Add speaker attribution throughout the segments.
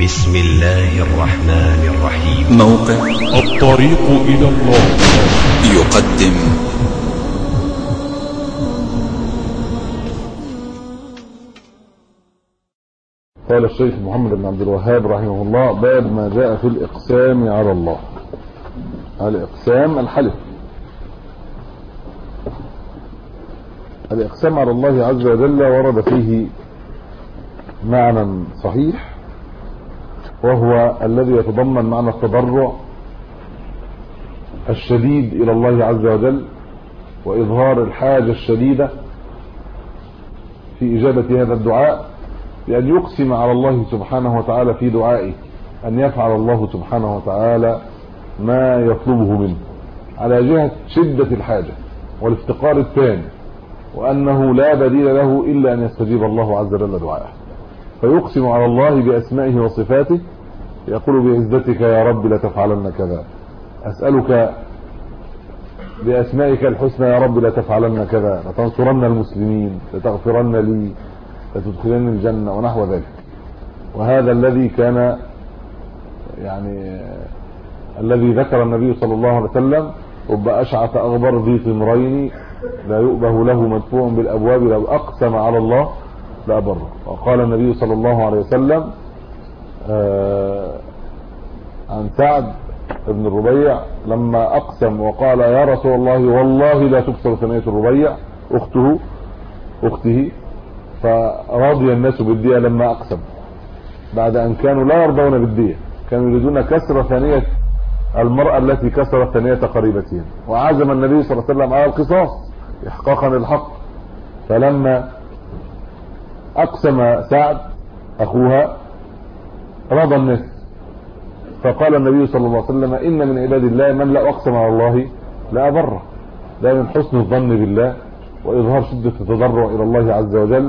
Speaker 1: بسم الله الرحمن الرحيم.
Speaker 2: موقع
Speaker 3: الطريق إلى الله
Speaker 2: يقدم
Speaker 4: قال الشيخ محمد بن عبد الوهاب رحمه الله: باب ما جاء في الإقسام على الله. الإقسام الحلف. الإقسام على الله عز وجل ورد فيه معنى صحيح، وهو الذي يتضمن معنى التضرع الشديد إلى الله عز وجل، وإظهار الحاجة الشديدة في إجابة هذا الدعاء، بأن يقسم على الله سبحانه وتعالى في دعائه أن يفعل الله سبحانه وتعالى ما يطلبه منه على جهة شدة الحاجة والافتقار التام، وأنه لا بديل له إلا أن يستجيب الله عز وجل دعائه. فيقسم على الله بأسمائه وصفاته، يقول: بعزتك يا رب لتفعلن كذا، أسألك بأسمائك الحسنى يا رب لتفعلن كذا، لتنصرن المسلمين، لتغفرن لي، لتدخلن الجنة، ونحو ذلك. وهذا الذي كان الذي ذكر النبي صلى الله عليه وسلم: رب أشعث أغبر ذي طمرين لا يؤبه له مدفوع بالأبواب لو أقسم على الله لأبره. وقال النبي صلى الله عليه وسلم عن سعد بن الربيع لما أقسم وقال: يا رسول الله والله لا تكسر ثنية الربيع أخته، فرضي الناس بالدية لما أقسم، بعد أن كانوا لا يرضون بالدية، كانوا يريدون كسر ثنية المرأة التي كسرت ثنية قريبتها، وعزم النبي صلى الله عليه وسلم على القصاص إحقاقا للحق. فلما أقسم سعد أخوها رضى الناس، فقال النبي صلى الله عليه وسلم: إن من عباد الله من لا أقسم على الله لا أبره. ده من حسن الظن بالله وإظهار شدة التضرع إلى الله عز وجل.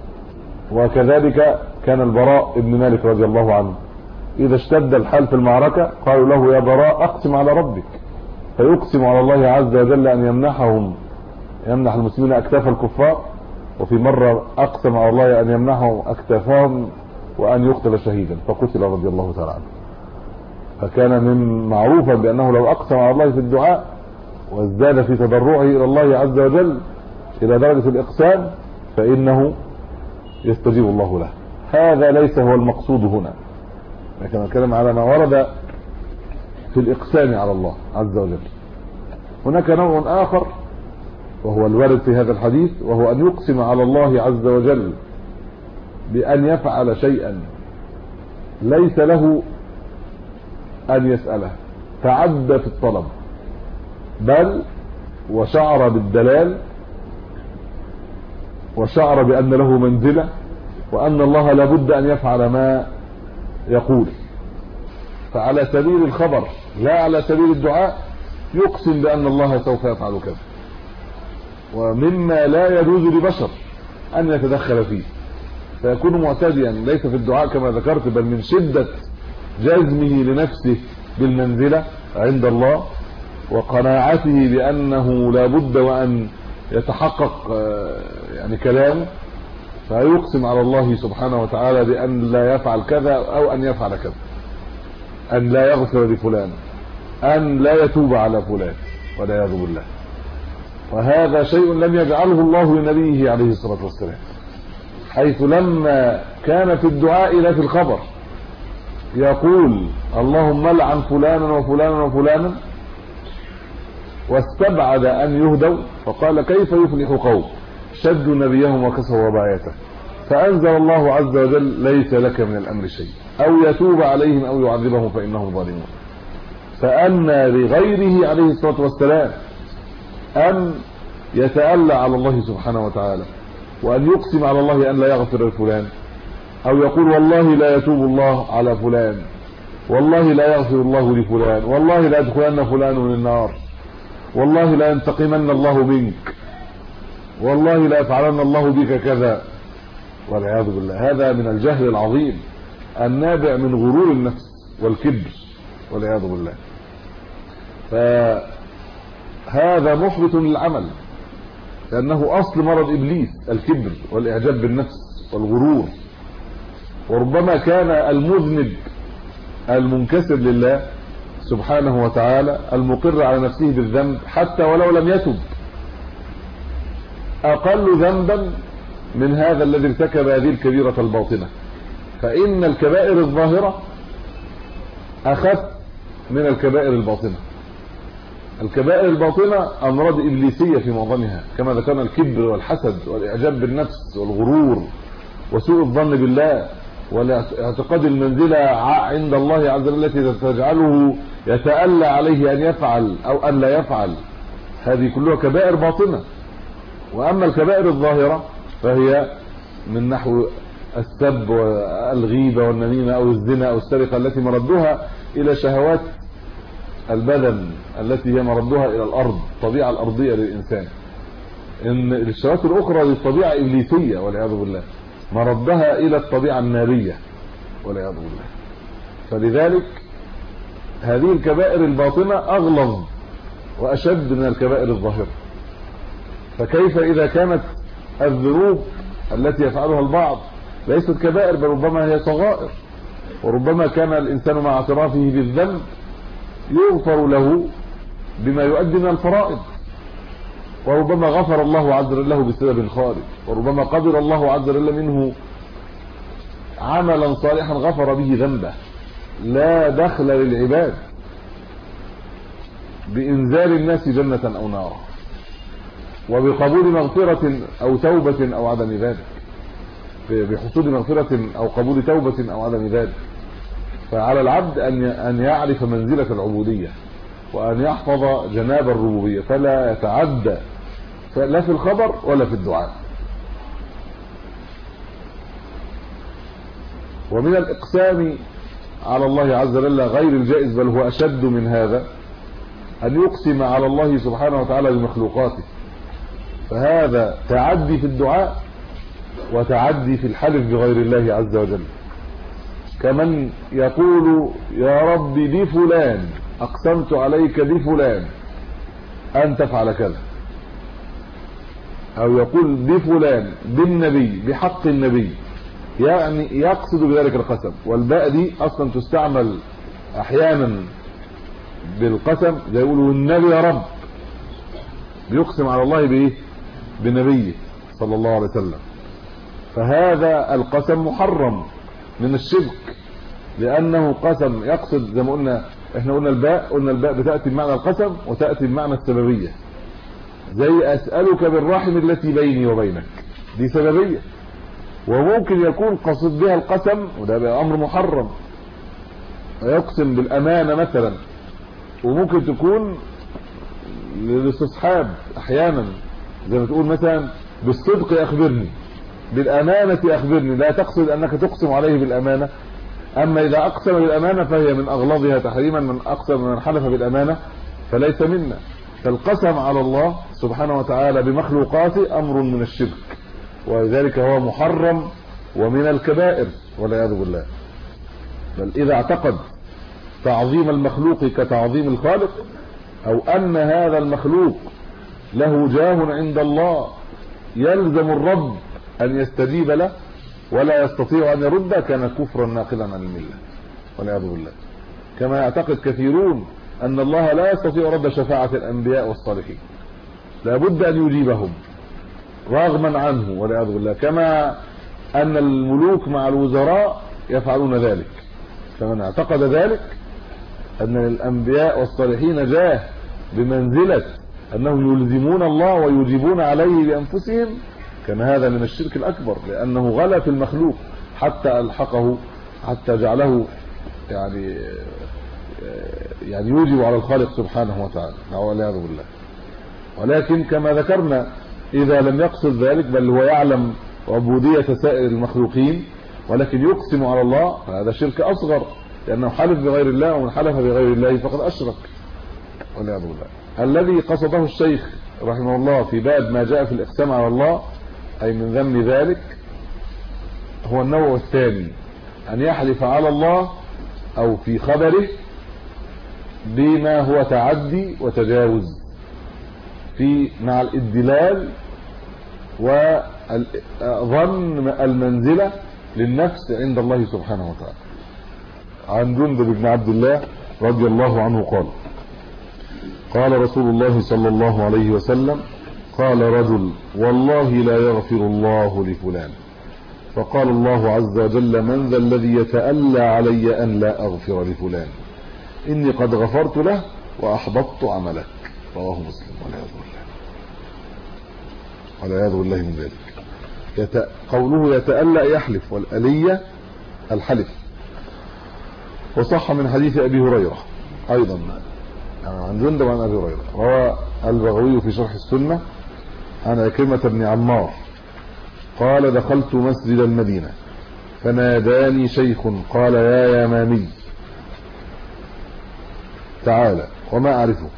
Speaker 4: وكذلك كان البراء ابن مالك رضي الله عنه إذا اشتد الحال في المعركة قالوا له: يا براء أقسم على ربك، فيقسم على الله عز وجل أن يمنح المسلمين أكتاف الكفار، وفي مرة أقسم على الله أن يمنحهم أكتافهم وأن يقتل شهيدا فقتل رضي الله تعالى عنه. فكان من معروفا بأنه لو أقسم على الله في الدعاء وازداد في تضرعه إلى الله عز وجل إلى درجة الإقسام فإنه يستجيب الله له. هذا ليس هو المقصود هنا، لكن نتكلم على ما ورد في الإقسام على الله عز وجل. هناك نوع آخر وهو الوارد في هذا الحديث، وهو أن يقسم على الله عز وجل بأن يفعل شيئا ليس له أن يسأله، تعدى في الطلب، بل وشعر بالدلال، وشعر بأن له منزلة، وأن الله لابد أن يفعل ما يقول. فعلى سبيل الخبر لا على سبيل الدعاء يقسم بأن الله سوف يفعل كذا، ومما لا يجوز لبشر أن يتدخل فيه، فيكون معتديا ليس في الدعاء كما ذكرت، بل من شدة جزمه لنفسه بالمنزلة عند الله وقناعته بأنه لابد وأن يتحقق كلامه، فيقسم على الله سبحانه وتعالى بأن لا يفعل كذا أو أن يفعل كذا، أن لا يغفر لفلان، أن لا يتوب على فلان والعياذ بالله. وهذا شيء لم يجعله الله لنبيه عليه الصلاة والسلام، حيث لما كان في الدعاء لا في الخبر يقول: اللهم لعن فلانا وفلانا وفلانا، واستبعد أن يهدوا، فقال: كيف يفلح قوم شدوا نبيهم وكسروا رباعيته، فأنزل الله عز وجل: ليس لك من الأمر شيء، أو يتوب عليهم أو يعذبهم فإنهم ظالمون. فأن لغيره عليه الصلاة والسلام أن يتألى على الله سبحانه وتعالى، وأن يقسم على الله أن لا يغفر لفلان، أو يقول: والله لا يتوب الله على فلان، والله لا يغفر الله لفلان، والله لا يدخلن فلان النار، والله لا ينتقمن الله منك، والله لا يفعلن الله بك كذا، والعياذ بالله. هذا من الجهل العظيم النابع من غرور النفس والكبر والعياذ بالله. فهذا محبط للعمل، لأنه أصل مرض إبليس الكبر والإعجاب بالنفس والغرور. وربما كان المذنب المنكسر لله سبحانه وتعالى المقر على نفسه بالذنب حتى ولو لم يتب أقل ذنبا من هذا الذي ارتكب هذه الكبيرة الباطنة. فإن الكبائر الظاهرة أخف من الكبائر الباطنة. الكبائر الباطنة أمراض إبليسية في معظمها كما ذكرنا، الكبر والحسد والإعجاب بالنفس والغرور وسوء الظن بالله والاعتقاد المنزلة عند الله عز وجل التي تجعله يتألى عليه أن يفعل أو أن لا يفعل. هذه كلها كبائر باطنة. وأما الكبائر الظاهرة فهي من نحو السب والغيبة والنميمة أو الزنا أو السرقة التي مردها إلى شهوات البدن التي هي مردها إلى الأرض، الطبيعة الأرضية للإنسان. إن الشهوات الأخرى للطبيعة إبليسية والعياذ بالله، مردها إلى الطبيعة النارية والعياذ بالله. فلذلك هذه الكبائر الباطنة أغلظ وأشد من الكبائر الظاهرة. فكيف إذا كانت الذنوب التي يفعلها البعض ليست كبائر بل ربما هي صغائر، وربما كان الإنسان مع اعترافه بالذنب يغفر له بما يؤدي من الفرائض، وربما غفر الله عز وجل له بسبب خارج، وربما قبل الله عز وجل منه عملا صالحا غفر به ذنبه. لا دخل للعباد بإنزال الناس جنة أو نارا وبقبول مغفرة أو توبة أو عدم ذلك، بحصول مغفرة أو قبول توبة أو عدم ذلك. فعلى العبد أن يعرف منزلة العبودية وأن يحفظ جناب الربوبية، فلا يتعدى لا في الخبر ولا في الدعاء. ومن الإقسام على الله عز وجل غير الجائز بل هو أشد من هذا أن يقسم على الله سبحانه وتعالى بمخلوقاته، فهذا تعدي في الدعاء وتعدي في الحلف بغير الله عز وجل. كمن يقول يا رب بفلان أقسمت عليك بفلان أن تفعل كذا، أو يقول بفلان بالنبي بحق النبي، يعني يقصد بذلك القسم. والباء دي أصلا تستعمل أحيانا بالقسم، زي يقولوا النبي يا رب، بيقسم على الله بإيه؟ بنبيه صلى الله عليه وسلم. فهذا القسم محرم من الشرك، لأنه قسم يقصد زي ما قلنا، احنا قلنا الباء بتأتي بمعنى القسم وتأتي بمعنى السببية. زي أسألك بالرحم التي بيني وبينك، دي سببية. وممكن يكون قصد بها القسم وده بقى أمر محرم، يقسم بالأمانة مثلا، وممكن تكون للاستصحاب أحيانا، زي ما تقول مثلا بالصدق أخبرني، بالأمانة أخبرني، لا تقصد أنك تقسم عليه بالأمانة. أما إذا أقسم بالأمانة فهي من أغلظها تحريما، من أقسم من حلف بالأمانة فليس منا. فالقسم على الله سبحانه وتعالى بمخلوقاته أمر من الشرك، ولذلك هو محرم ومن الكبائر والعياذ بالله. بل إذا اعتقد تعظيم المخلوق كتعظيم الخالق، أو أن هذا المخلوق له جاه عند الله يلزم الرب أن يستجيب له ولا يستطيع أن يرد، كان كفرا ناقلا عن الملة والعياذ بالله. كما يعتقد كثيرون أن الله لا يستطيع رد شفاعة الأنبياء والصالحين، لابد أن يجيبهم رغما عنه والعياذ بالله، كما أن الملوك مع الوزراء يفعلون ذلك. فمن اعتقد ذلك أن الأنبياء والصالحين جاه بمنزلة أنهم يلزمون الله ويجيبون عليه بأنفسهم، كان هذا من الشرك الأكبر، لأنه غلا في المخلوق حتى ألحقه، حتى جعله يعني يوجب على الخالق سبحانه وتعالى والعياذ بالله. ولكن كما ذكرنا إذا لم يقصد ذلك بل هو يعلم عبودية سائر المخلوقين ولكن يقسم على الله، فهذا شرك أصغر، لأنه حلف بغير الله، ومن حلف بغير الله فقد أشرك والعياذ بالله. الذي قصده الشيخ رحمه الله في باب ما جاء في الإقسام على الله أي من ذم ذلك هو النوع الثاني، أن يحلف على الله أو في خبره بما هو تعدي وتجاوز في مع الإدلال وظن المنزلة للنفس عند الله سبحانه وتعالى. عن جندب بن عبد الله رضي الله عنه قال قال رسول الله صلى الله عليه وسلم قال رجل والله لا يغفر الله لفلان، فقال الله عز وجل من ذا الذي يتألى علي أن لا أغفر لفلان، إني قد غفرت له وأحبطت عملك. رواه مسلم. والعياذ بالله من ذلك. قوله يتألى يحلف، والألية الحلف. وصح من حديث أبي هريرة أيضا عن جندب عن أبي هريرة، روى البغوي في شرح السنة عن عكرمة بن عمار قال دخلت مسجد المدينة فناداني شيخ قال يا يمامي تعالى، وما أعرفه.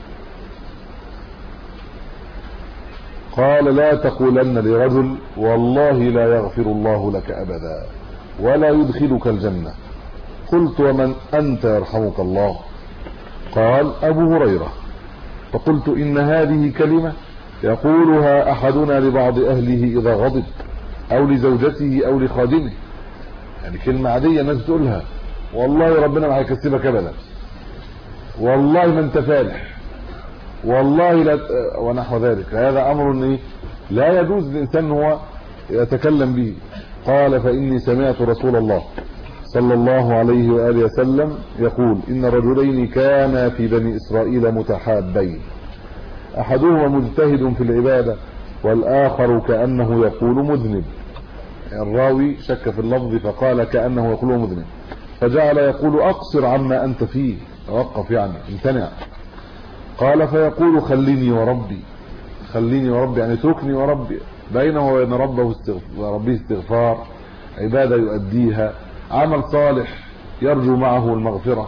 Speaker 4: قال لا تقولن لرجل والله لا يغفر الله لك أبدا ولا يدخلك الجنة. قلت ومن أنت يرحمك الله؟ قال أبو هريرة. فقلت إن هذه كلمة يقولها أحدنا لبعض أهله إذا غضب أو لزوجته أو لخادمه، يعني كلمة عادية الناس بتقولها، والله ربنا ما هيكسبك أبدا، والله ما انت فالح، والله لا، ونحو ذلك. هذا أمر لا يجوز للإنسان هو يتكلم به. قال فإني سمعت رسول الله صلى الله عليه وآله وسلم يقول إن رجلين كانا في بني إسرائيل متحابين، أحدهما مجتهد في العبادة والآخر كأنه يقول مذنب. الراوي شك في اللفظ فقال كأنه يقول مذنب، فجعل يقول أقصر عما أنت فيه، توقف يعني امتنع. قال فيقول خليني وربي، خليني وربي يعني اتركني وربي، بينه وبين ربه استغفار، عبادة يؤديها، عمل صالح يرجو معه المغفرة.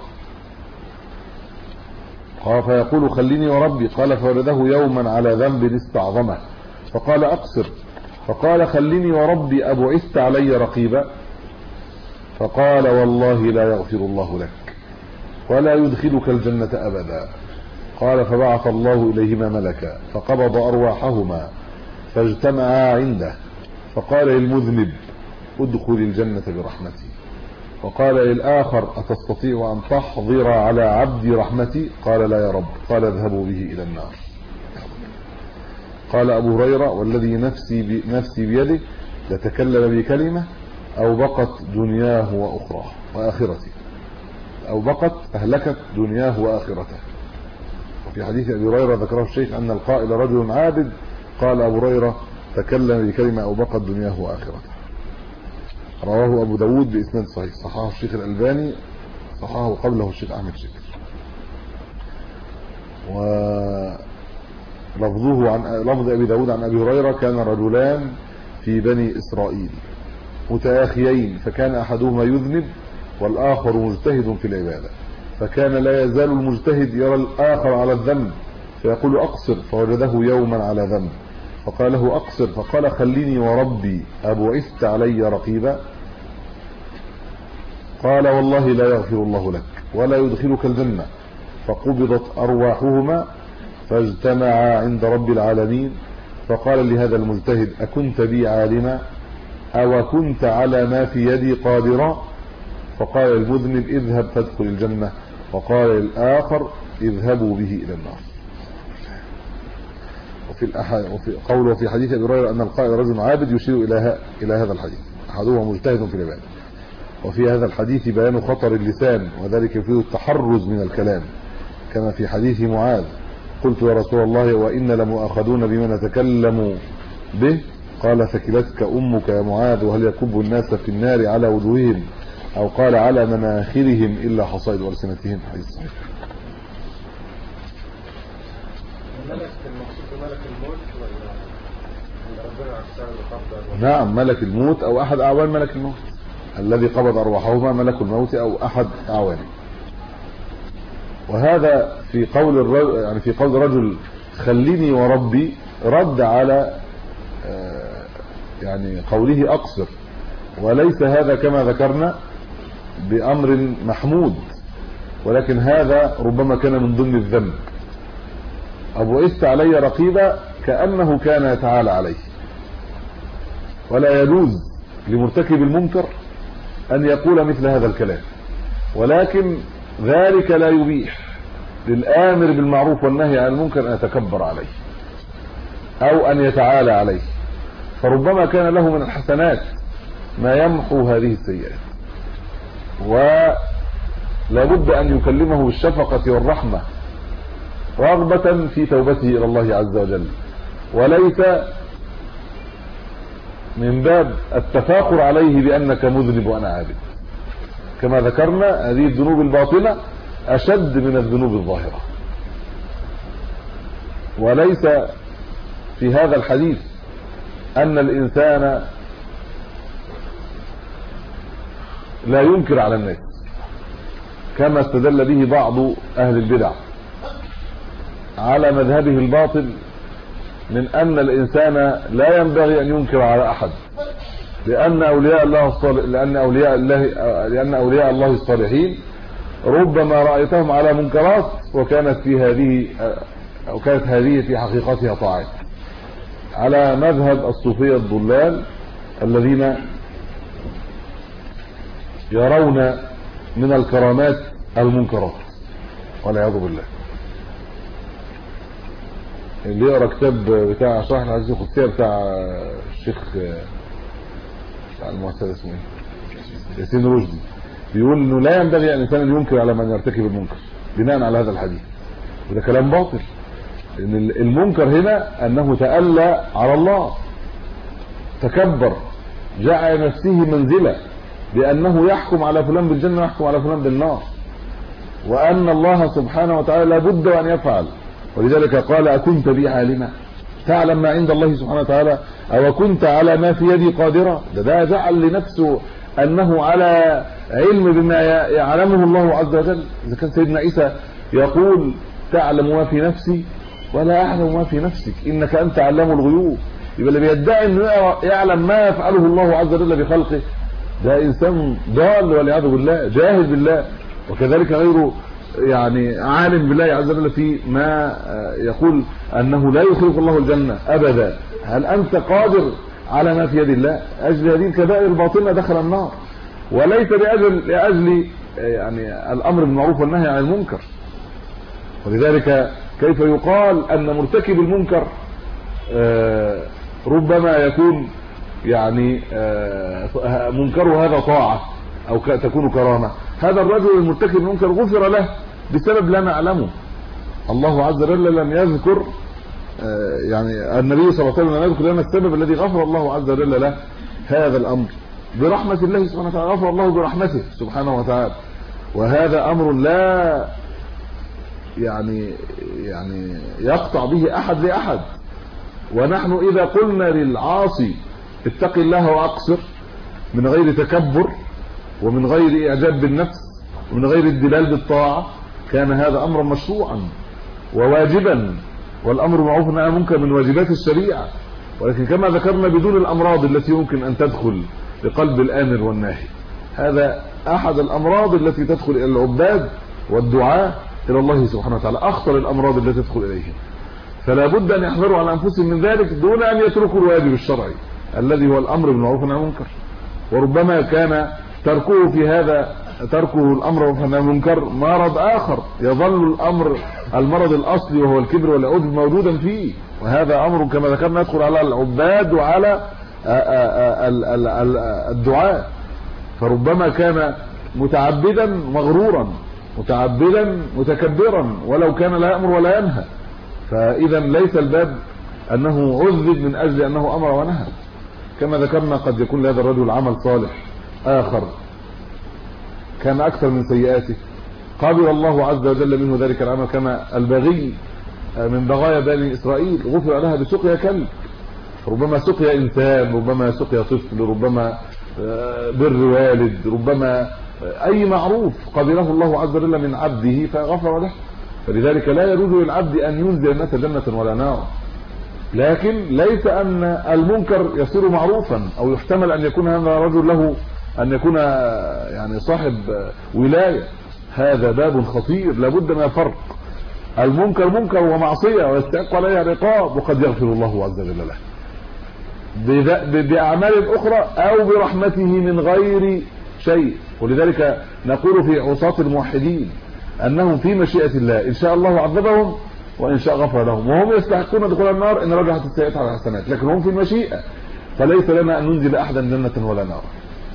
Speaker 4: قال فيقول خليني وربي، قال فولده يوما على ذنب استعظمه فقال أقصر، فقال خليني وربي أبعثت علي رقيبا؟ فقال والله لا يغفر الله لك ولا يدخلك الجنة أبدا. قال فبعث الله إليهما ملكا فقبض أرواحهما فاجتمعا عنده، فقال للمذنب ادخل الجنة برحمتي، وقال للآخر أتستطيع أن تحضر على عبدي رحمتي؟ قال لا يا رب. قال اذهبوا به إلى النار. قال أبو هريرة والذي نفسي بيده لتكلم بكلمة أو بقت دنياه وآخرته، أو بقت أهلكت دنياه وآخرته. وفي حديث أبي هريرة ذكره الشيخ أن القائل رجل عابد، قال أبو هريرة تكلم بكلمة أو بقت دنياه وآخرته. رواه أبو داود بإسناد صحيح، صححه الشيخ الألباني، صححه قبله الشيخ أحمد شاكر. ولفظه عن لفظ أبي داود عن أبي هريرة كان رجلان في بني إسرائيل متآخيين، فكان أحدهما يذنب والآخر مجتهد في العبادة، فكان لا يزال المجتهد يرى الآخر على الذنب فيقول أقصر، فوجده يوما على ذنب فقال له أقصر، فقال خليني وربي أبعثت علي رقيبا؟ قال والله لا يغفر الله لك ولا يدخلك الجنة. فقبضت أرواحهما فاجتمعا عند رب العالمين، فقال لهذا المجتهد أكنت بي عالما أو كنت على ما في يدي قادرا؟ فقال المذنب اذهب فادخل الجنة، وقال الآخر اذهبوا به إلى النار. وفي قوله في حديث أبي هريرة أن القائل رجل عابد يشير إلى هذا الحديث، أحدهما مجتهد في العبادة. وفي هذا الحديث بيان خطر اللسان، وذلك فيه التحرز من الكلام، كما في حديث معاذ قلت يا رسول الله وإن لمؤاخذون بما نتكلم به؟ قال ثكلتك أمك يا معاذ، وهل يكب الناس في النار على وجوههم أو قال على مناخرهم إلا حصائد ألسنتهم؟ حديث صحيح. نعم ملك الموت أو أحد أعوان ملك الموت، الذي قبض أرواحهما ملك الموت أو أحد أعوانه. وهذا في قول الرجل، يعني في قول رجل خليني وربي، رد على يعني قوله أقصر، وليس هذا كما ذكرنا بأمر محمود، ولكن هذا ربما كان من ضمن الذنب. أبعثت علي رقيبا كأنه كان يتعالى عليه، ولا يجوز لمرتكب المنكر أن يقول مثل هذا الكلام، ولكن ذلك لا يبيح للآمر بالمعروف والنهي عن المنكر أن يتكبر عليه أو أن يتعالى عليه، فربما كان له من الحسنات ما يمحو هذه السيئات، ولا بد أن يكلمه بالشفقة والرحمة رغبة في توبته إلى الله عز وجل، وليس من باب التفاخر عليه بأنك مذنب وأنا عابد. كما ذكرنا هذه الذنوب الباطنة أشد من الذنوب الظاهرة، وليس في هذا الحديث أن الإنسان لا ينكر على الناس كما استدل به بعض أهل البدع على مذهبه الباطل من أن الإنسان لا ينبغي أن ينكر على أحد، لأن أولياء الله الصالحين ربما رأيتهم على منكرات وكانت هذه في حقيقتها طاعات، على مذهب الصوفية الضلال الذين يرون من الكرامات المنكرات والعياذ بالله. اللي يقرأ كتاب بتاع شرح الحديث القدسي بتاع الشيخ بتاع المؤسسة اسمه ايه ياسين رشدي، بيقول انه لا ينبغي الانسان ان ينكر على من يرتكب المنكر بناء على هذا الحديث، وده كلام باطل. لان المنكر هنا انه تألى على الله، تكبر، جعل نفسه منزله بانه يحكم على فلان بالجنه ويحكم على فلان بالنار، وان الله سبحانه وتعالى لابد ان يفعل. ولذلك قال أكنت بي عالما تعلم ما عند الله سبحانه وتعالى أو كنت على ما في يدي قادرا. ده جعل لنفسه أنه على علم بما يعلمه الله عز وجل. إذا كان سيدنا عيسى يقول تعلم ما في نفسي ولا أعلم ما في نفسك إنك أنت علام الغيوب، يبقى اللي بيدعي أنه يعلم ما يفعله الله عز وجل بخلقه ده إنسان ضال والعياذ بالله، جاهل بالله. وكذلك غيره يعني عالم بالله عز وجل في ما يقول أنه لا يخلق الله الجنة أبدا. هل أنت قادر على ما في يد الله؟ أجل هذه الكبائر الباطنة دخل النار، وليس لأجل يعني الأمر بالمعروف والنهي عن المنكر. ولذلك كيف يقال أن مرتكب المنكر ربما يكون يعني منكره هذا طاعة أو تكون كرامة؟ هذا الرجل المرتكب المنكر غفر له بسبب لا نعلمه. الله عز وجل لم يذكر يعني النبي صلى الله عليه وسلم لم يذكر لنا السبب الذي غفر الله عز وجل له هذا الأمر برحمة الله سبحانه وتعالى، غفر الله برحمته سبحانه وتعالى. وهذا أمر لا يعني يقطع به أحد لأحد. ونحن إذا قلنا للعاصي اتق الله وأقصر من غير تكبر ومن غير إعجاب بالنفس ومن غير الدلال بالطاعة كان هذا أمرا مشروعا وواجبا، والأمر معروف والنهي عن المنكر من واجبات الشريعة. ولكن كما ذكرنا بدون الأمراض التي يمكن أن تدخل لقلب الآمر والناهي. هذا أحد الأمراض التي تدخل إلى العباد والدعاء إلى الله سبحانه وتعالى، أخطر الأمراض التي تدخل إليهم. فلا بد أن يحذروا على أنفسهم من ذلك دون أن يتركوا الواجب الشرعي الذي هو الأمر بالمعروف والنهي عن المنكر. وربما كان تركه في هذا الأمر والنهي عن المنكر مرض آخر، يظل المرض الأصلي وهو الكبر والعجب موجودا فيه، وهذا أمر كما ذكرنا يدخل على العباد وعلى الدعاء. فربما كان متعبدا مغرورا، متعبدا متكبرا، ولو كان لا يأمر ولا ينهى. فإذا ليس الباب أنه عذب من أجل أنه أمر ونهى. كما ذكرنا قد يكون لهذا الرجل عمل صالح آخر كان أكثر من سيئاته، قبل الله عز وجل منه ذلك العمل، كما البغي من بغايا بني إسرائيل غفر لها بسقيا كلب. ربما سقيا إنسان، ربما سقيا طفل، ربما بر والد، ربما أي معروف قبله الله عز وجل من عبده فغفر له. فلذلك لا يجوز للعبد أن ينزل الناس جنة ولا نار، لكن ليس أن المنكر يصير معروفا أو يحتمل أن يكون هذا رجل له أن يكون يعني صاحب ولاية. هذا باب خطير لابد من فرق. المنكر منكر ومعصية ويستحق عليها عقاب، وقد يغفر الله عز وجل له بأعمال أخرى أو برحمته من غير شيء. ولذلك نقول في عصاة الموحدين انهم في مشيئة الله، ان شاء الله عذبهم وان شاء غفر لهم، وهم يستحقون دخول النار ان رجحت السيئات على الحسنات، لكن هم في المشيئة، فليس لنا ان ننزل احدا جنة ولا نار.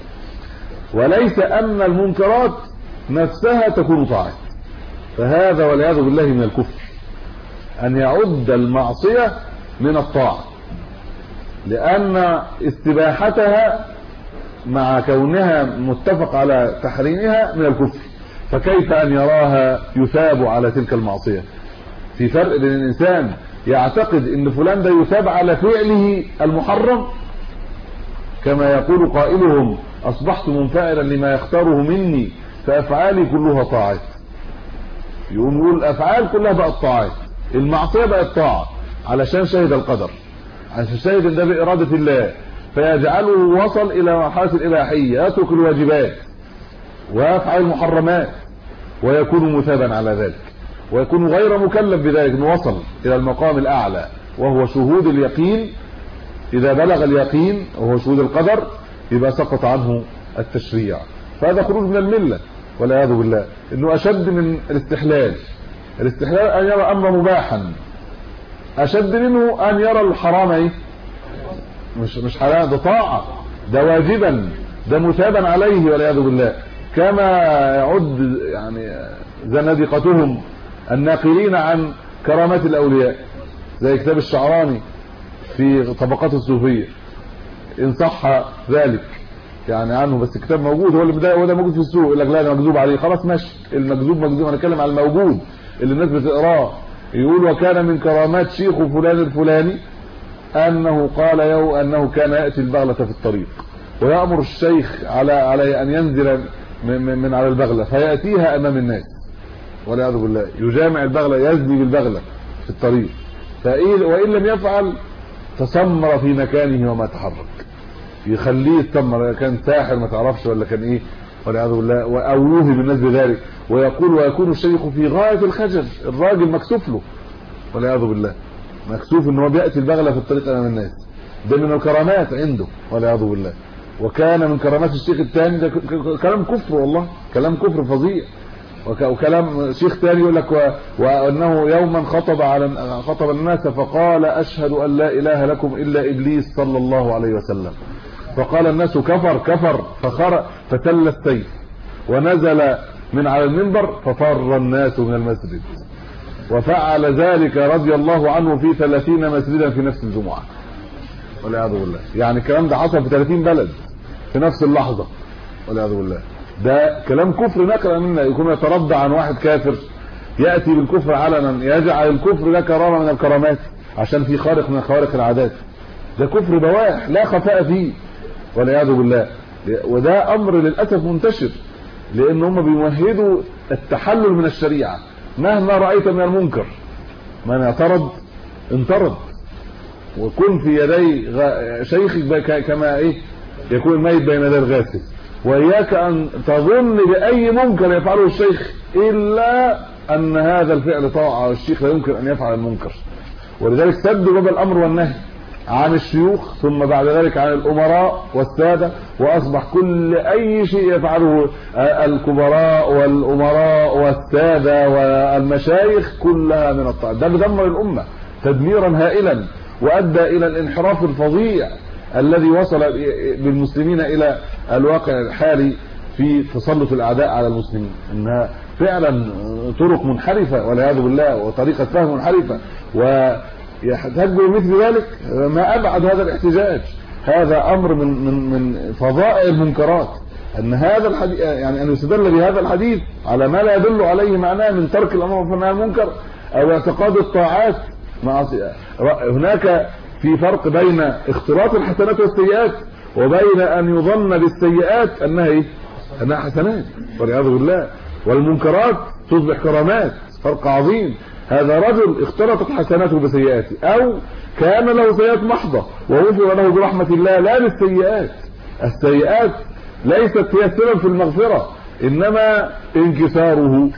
Speaker 4: وليس ان المنكرات نفسها تكون طاعات، فهذا والعياذ بالله من الكفر ان يعد المعصية من الطاعة، لان استباحتها مع كونها متفق على تحريمها من الكفر، فكيف ان يراها يثاب على تلك المعصية؟ في فرق بين الانسان يعتقد ان فلان ده يثاب على فعله المحرم، كما يقول قائلهم اصبحت منفعلا لما يختاره مني فافعالي كلها طاعات. يقول الافعال كلها بقت طاعات، المعصية بقت طاعة علشان شهد القدر، عشان شهد ان ده بإرادة الله، فيجعله وصل الى مرحلة الاباحية، يترك الواجبات ويفعل المحرمات ويكون مثابا على ذلك، ويكون غير مكلف بذلك، انه وصل الى المقام الاعلى وهو شهود اليقين. اذا بلغ اليقين وهو شهود القدر يبقى سقط عنه التشريع، فهذا خروج من الملة والعياذ بالله. انه اشد من الاستحلال ان يرى امر مباحا، اشد منه ان يرى الحرام ايه مش حرام، ده طاعة، ده واجبا، ده مثابا عليه والعياذ بالله. كما يعد يعني زنادقتهم الناقلين عن كرامات الاولياء زي كتاب الشعراني في طبقات الصوفية، ان صح ذلك يعني عنه، بس الكتاب موجود، هو اللي بدايه، هو ده موجود في السوق، يقول لك لا ده مكذوب عليه، خلاص ماشي، المكذوب مكذوب، انا اتكلم على الموجود اللي الناس بتقراه. يقول وكان من كرامات شيخ فلان الفلاني انه قال انه كان ياتي البغلة في الطريق ويأمر الشيخ على ان ينزل من على البغلة فياتيها امام الناس والعياذ بالله، يجامع البغلة، يزني بالبغلة في الطريق، وان لم يفعل تسمر في مكانه وما تحرك، يخليه يتسمر، كان ساحر ما تعرفش ولا كان ايه والعياذ بالله، او يوهي بالناس بذلك. ويقول ويكون الشيخ في غاية الخجل، الراجل مكسوف له والعياذ بالله، مكسوف ان هو بياتي البغلة في الطريق امام الناس، ده من الكرامات عنده والعياذ بالله. وكان من كرامات الشيخ الثاني، ده كلام كفر والله، كلام كفر فظيع. وكلام شيخ ثاني يقول لك وانه يوما خطب الناس فقال اشهد ان لا اله لكم الا ابليس صلى الله عليه وسلم، فقال الناس كفر فتل السيف ونزل من على المنبر ففر الناس من المسجد، وفعل ذلك رضي الله عنه في 30 مسجدا في نفس الجمعة والعياذ بالله. يعني الكلام ده حصل في 30 بلد في نفس اللحظة والعياذ بالله. ده كلام كفر نقل منا، يكون يترضى عن واحد كافر يأتي بالكفر علنا، يجعل الكفر ده كرامة من الكرامات عشان في خارق من خوارق العادات، ده كفر بواح لا خفاء فيه والعياذ بالله. وده امر للأسف منتشر، لان هم بيمهدوا التحلل من الشريعة. مهما رأيت من المنكر من اعترض انطرد، وكن في يدي شيخك كما يكون الميت بين يدي الغاسل. وإياك أن تظن بأي منكر يفعله الشيخ إلا أن هذا الفعل طاعة، والشيخ لا يمكن أن يفعل المنكر. ولذلك سدوا باب الأمر والنهي عن الشيوخ، ثم بعد ذلك عن الأمراء والسادة، وأصبح كل أي شيء يفعله الكبراء والأمراء والسادة والمشايخ كلها من الطاعة. ده بدمر الأمة تدميرا هائلا، وأدى إلى الانحراف الفظيع الذي وصل بالمسلمين إلى الواقع الحالي في تسلط الأعداء على المسلمين. إنها فعلا طرق منحرفة والعياذ بالله، وطريقة فهم منحرفة، ويحتاج مثل ذلك ما أبعد هذا الاحتجاج. هذا أمر من فظائع المنكرات، أن هذا الحديث يعني أن يستدل بهذا الحديث على ما لا يدل عليه معناه من ترك الأمر والنهي عن المنكر أو اعتقاد الطاعات معصية. هناك في فرق بين اختلاط الحسنات والسيئات وبين ان يظن بالسيئات انها حسنات والعياذ بالله، والمنكرات تصبح كرامات، فرق عظيم. هذا رجل اختلطت حسناته بسيئاته، او كان له سيئات محضة وغفر له برحمة الله لا بالسيئات. السيئات ليست هي السبب في المغفرة، انما انكساره،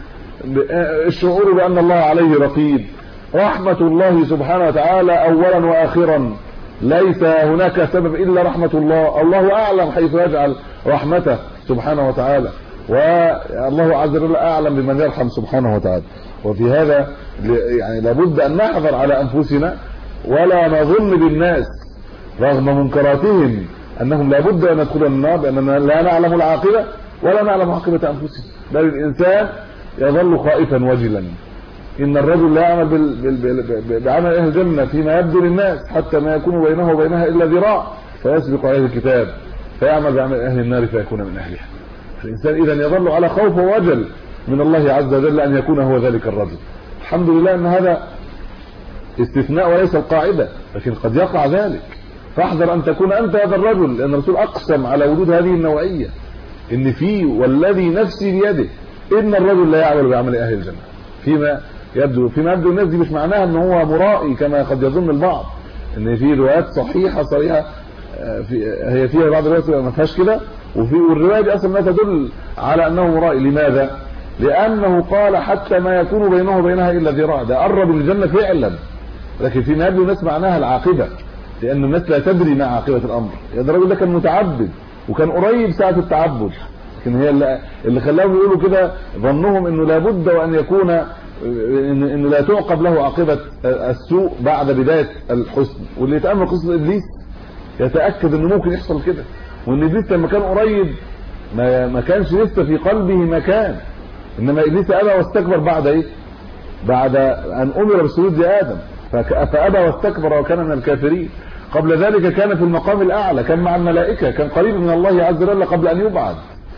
Speaker 4: الشعور بان الله عليه رقيب، رحمة الله سبحانه وتعالى اولا واخرا، ليس هناك سبب الا رحمة الله، الله اعلم حيث يجعل رحمته سبحانه وتعالى، والله عز وجل اعلم بمن يرحم سبحانه وتعالى. وفي هذا يعني لابد ان نحذر على انفسنا ولا نظن بالناس رغم منكراتهم انهم لابد ان يدخلوا النار، لاننا لا نعلم العاقبه ولا نعلم عاقبه انفسنا، بل الانسان يظل خائفا وجلا. ان الرجل لا يعمل بعمل اهل الجنه فيما يبدو للناس حتى ما يكون بينه وبينها الا ذراع فيسبق عليه الكتاب فيعمل بعمل اهل النار فيكون من اهلها. الانسان اذا يظل على خوف ووجل من الله عز وجل ان يكون هو ذلك الرجل. الحمد لله ان هذا استثناء وليس القاعده، لكن قد يقع ذلك، فاحذر ان تكون انت هذا الرجل، لان الرسول اقسم على وجود هذه النوعيه ان في والذي نفسي بيده ان الرجل لا يعمل بعمل اهل الجنه فيما يبدو الناس. دي مش معناها ان هو مرائي كما قد يظن البعض، ان في روايات صحيحه صريحه هي فيها بعض الروايات ما فيهاش كده، والروايه دي اصلا لا تدل على انه مرائي. لماذا؟ لانه قال حتى ما يكون بينه وبينها الا ذراع، ده قرب الجنه فعلا، لكن فيما يبدو الناس معناها العاقبه، لان الناس لا تدري ما عاقبه الامر. يعني الراجل ده كان متعبد وكان قريب ساعه التعبد، لكن هي اللي خلاهم يقولوا كده ظنهم انه لابد وان يكون انه لا تعقب له عاقبه السوء بعد بدايه الحسن. واللي يتامل قصه ابليس يتاكد انه ممكن يحصل كده، وان ابليس لما كان قريب ما كانش لسه في قلبه مكان، انما ابليس ابى واستكبر بعد ايه؟ بعد ان امر بالسجود لادم فابى واستكبر وكان من الكافرين. قبل ذلك كان في المقام الاعلى، كان مع الملائكه، كان قريب من الله عز وجل قبل ان يبعث.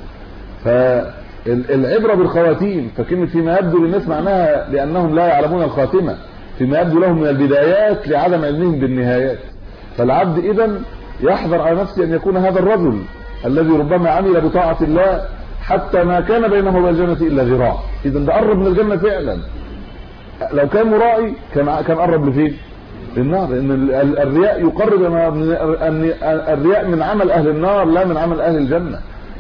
Speaker 4: فالعبره بالخواتيم، فكلمه فيما يبدو للناس معناها لانهم لا يعلمون الخاتمه، فيما يبدو لهم من البدايات لعدم علمهم بالنهايات. فالعبد اذا يحذر على نفسه ان يكون هذا الرجل الذي ربما عمل بطاعه الله حتى ما كان بينه وبين الجنه الا ذراع. اذا ده قرب من الجنه فعلا. لو كان مرائي كان قرب لفين؟ للنار، لان الرياء يقرب ان الرياء من عمل اهل النار لا من عمل اهل الجنه.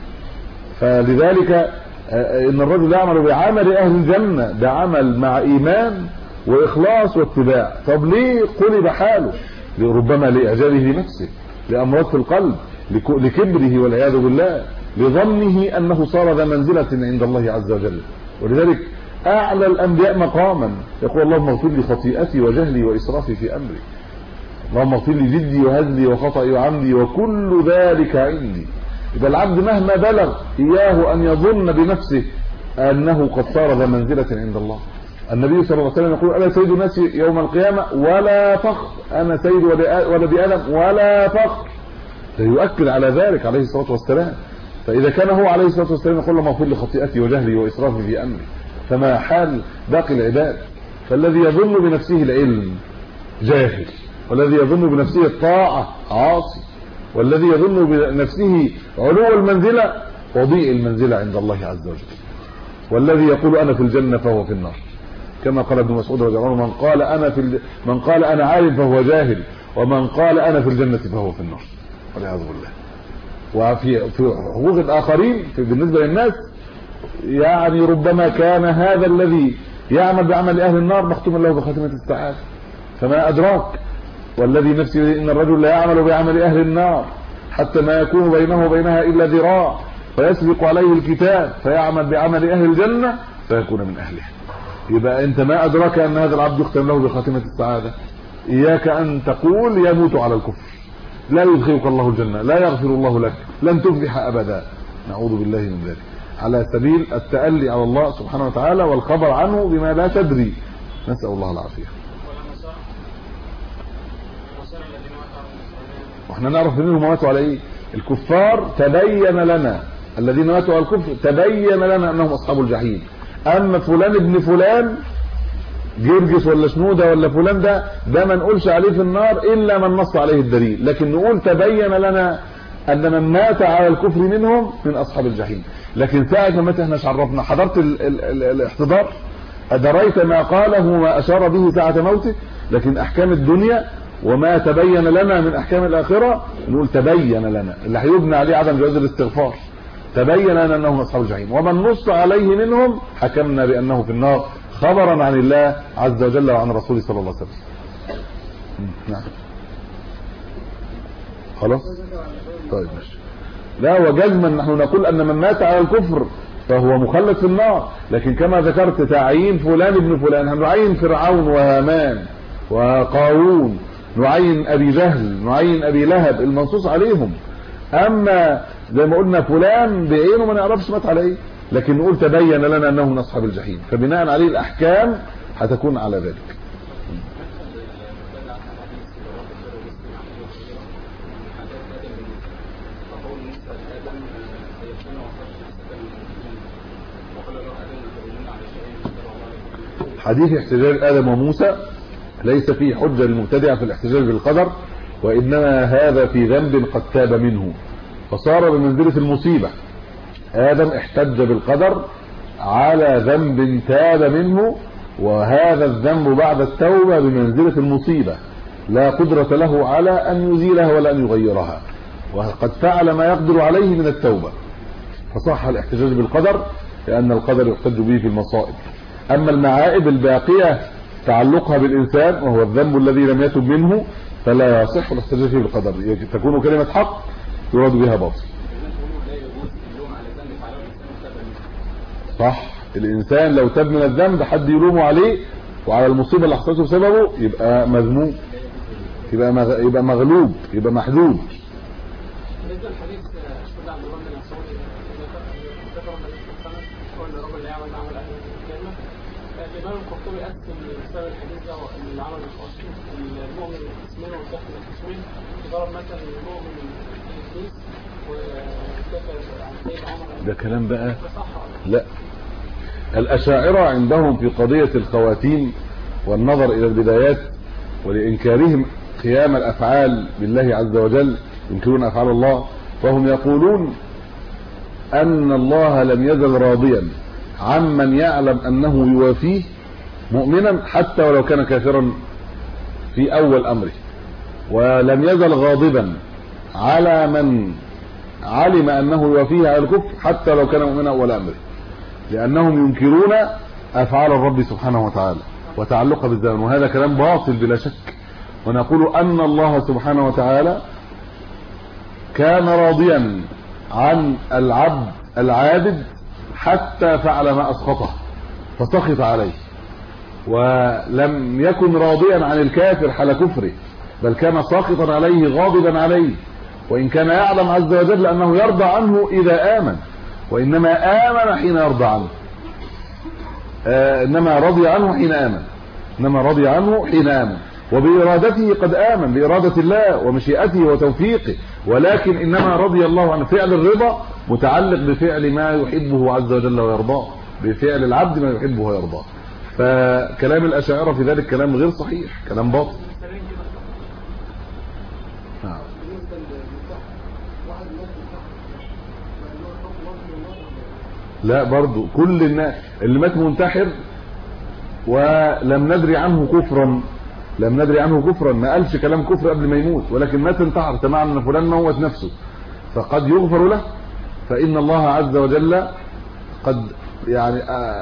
Speaker 4: فلذلك ان الرجل يعمل بعمل اهل الجنه، ده عمل مع ايمان واخلاص واتباع. طب ليه قلب حاله؟ ربما لاعجابه لنفسه، لامراض في القلب، لكبره والعياذ بالله، لظنه انه صار ذا منزله عند الله عز وجل. ولذلك اعلى الانبياء مقاما يقول اللهم اغفر لي خطيئتي وجهلي واسرافي في امري، اللهم اغفر لي جدي وهزلي وخطئي وعمدي وكل ذلك عندي. إذا العبد مهما بلغ إياه أن يظن بنفسه أنه قد صار ذا منزلة عند الله. النبي صلى الله عليه وسلم يقول أنا سيد الناس يوم القيامة ولا فخر، أنا سيد ولد آدم ولا فخر، فيؤكد على ذلك عليه الصلاة والسلام. فإذا كان هو عليه الصلاة والسلام يقول اللهم اغفر لي خطيئتي وجهلي وإسرافي في أمري، فما حال باقي العباد؟ فالذي يظن بنفسه العلم جاهل، والذي يظن بنفسه الطاعة عاصي، والذي يظن بنفسه علو المنزلة وضيء المنزلة عند الله عز وجل، والذي يقول أنا في الجنة فهو في النار، كما قال ابن مسعود رضي الله عنه من قال أنا عالم فهو جاهل، ومن قال أنا في الجنة فهو في النار والعياذ بالله. وفي حقوق الآخرين بالنسبة للناس يعني ربما كان هذا الذي يعمل بعمل أهل النار مختوما له بخاتمة السعادة، فما أدراك. والذي نفسي ان الرجل لا يعمل بعمل اهل النار حتى ما يكون بينه وبينها الا ذراع فيسبق عليه الكتاب فيعمل بعمل اهل الجنه فيكون من اهلها. يبقى انت ما ادراك ان هذا العبد يختم له بخاتمه السعاده. اياك ان تقول يموت على الكفر، لا يدخلك الله الجنه، لا يغفر الله لك، لن تفلح ابدا، نعوذ بالله من ذلك، على سبيل التألي على الله سبحانه وتعالى والخبر عنه بما لا تدري، نسأل الله العافيه. واحنا نعرف منهم ماتوا على ايه؟ الكفار تبين لنا، الذين ماتوا على الكفر تبين لنا انهم اصحاب الجحيم. اما فلان ابن فلان جرجس ولا شنوده ولا فلان ده ما نقولش عليه في النار الا من نص عليه الدليل، لكن نقول تبين لنا ان من مات على الكفر منهم من اصحاب الجحيم. لكن ساعه ما مات احنا عرفنا، حضرت الاحتضار، ادريت ما قاله وما اشار به ساعه موته، لكن احكام الدنيا وما تبين لنا من احكام الاخره نقول تبين لنا، اللي هيبنى عليه عدم جواز الاستغفار، تبين لنا انهم اصحاب الجحيم، ومن نص عليه منهم حكمنا بانه في النار خبرا عن الله عز وجل وعن رسوله صلى الله عليه وسلم. نعم خلاص طيب ماشي. لا، وجزما نحن نقول ان من مات على الكفر فهو مخلد في النار. لكن كما ذكرت تعيين فلان ابن فلان، هنعين فرعون وهامان وقارون، نعين ابي جهل، نعين ابي لهب المنصوص عليهم. اما زي ما قلنا فلان بعينه ما نعرفش مات على ايه، لكن نقول تبين لنا انه من اصحاب الجحيم، فبناء عليه الاحكام هتكون على ذلك. حديث احتجاج آدم وموسى ليس فيه حجة للمبتدع في الاحتجاج بالقدر، وإنما هذا في ذنب قد تاب منه فصار بمنزلة المصيبة. آدم احتج بالقدر على ذنب تاب منه، وهذا الذنب بعد التوبة بمنزلة المصيبة لا قدرة له على أن يزيلها ولا أن يغيرها، وقد فعل ما يقدر عليه من التوبة، فصح الاحتجاج بالقدر لأن القدر يحتج به في المصائب. أما المعائب الباقية تعلقها بالإنسان وهو الذنب الذي لم يتب منه فلا يصح الاحتجاج به بالقدر، تكون كلمة حق يراد بها باطل. صح، الإنسان لو تاب من الذنب حد يلومه عليه وعلى المصيبة اللي حصلته بسببه يبقى مذموم، يبقى مغلوب، يبقى محدود.
Speaker 5: بالنسبه للحديث اشهد عن الله من الصوت ذكر النبي صلى الله عليه وسلم قال الرجل يعمل عمل اهل الجنه. الامام القرطبي قسم بسبب الحديث ده العمل الخاص المؤمن قسمين والكافر قسمين، ضرب مثلا المؤمن الابليس والكافر عن سيد عمر.
Speaker 4: ده كلام بقى لا، الاشاعره عندهم في قضيه الخواتيم والنظر الى البدايات ولانكارهم قيام الافعال بالله عز وجل، ينكرون افعال الله، فهم يقولون ان الله لم يزل راضيا عمن يعلم انه يوافيه مؤمنا حتى ولو كان كافرا في اول امره، ولم يزل غاضبا على من علم انه يوافيه على الكفر حتى لو كان مؤمنا اول امره، لانهم ينكرون افعال الرب سبحانه وتعالى وتعلقها بالزمن، وهذا كلام باطل بلا شك. ونقول ان الله سبحانه وتعالى كان راضيا عن العبد العابد حتى فعل ما اسخطه فسخط عليه، ولم يكن راضيا عن الكافر حال كفره، بل كان ساخطا عليه غاضبا عليه، وان كان يعلم عز وجل انه يرضى عنه اذا امن، وانما امن حين يرضى عنه، انما رضي عنه حين امن، انما رضي عنه حين امن، وبإرادته قد آمن بإرادة الله ومشيئته وتوفيقه، ولكن إنما رضي الله عنه. فعل الرضا متعلق بفعل ما يحبه عز وجل ويرضاه، بفعل العبد ما يحبه ويرضاه. فكلام الأشاعرة في ذلك كلام غير صحيح، كلام باطل. لا برضو كل الناس اللي مات منتحر ولم ندري عنه كفرا، لم ندري عنه كفرا، ما قالش كلام كفر قبل ما يموت، ولكن مات انتحر، سمع ان فلان موت نفسه، فقد يغفر له، فإن الله عز وجل قد يعني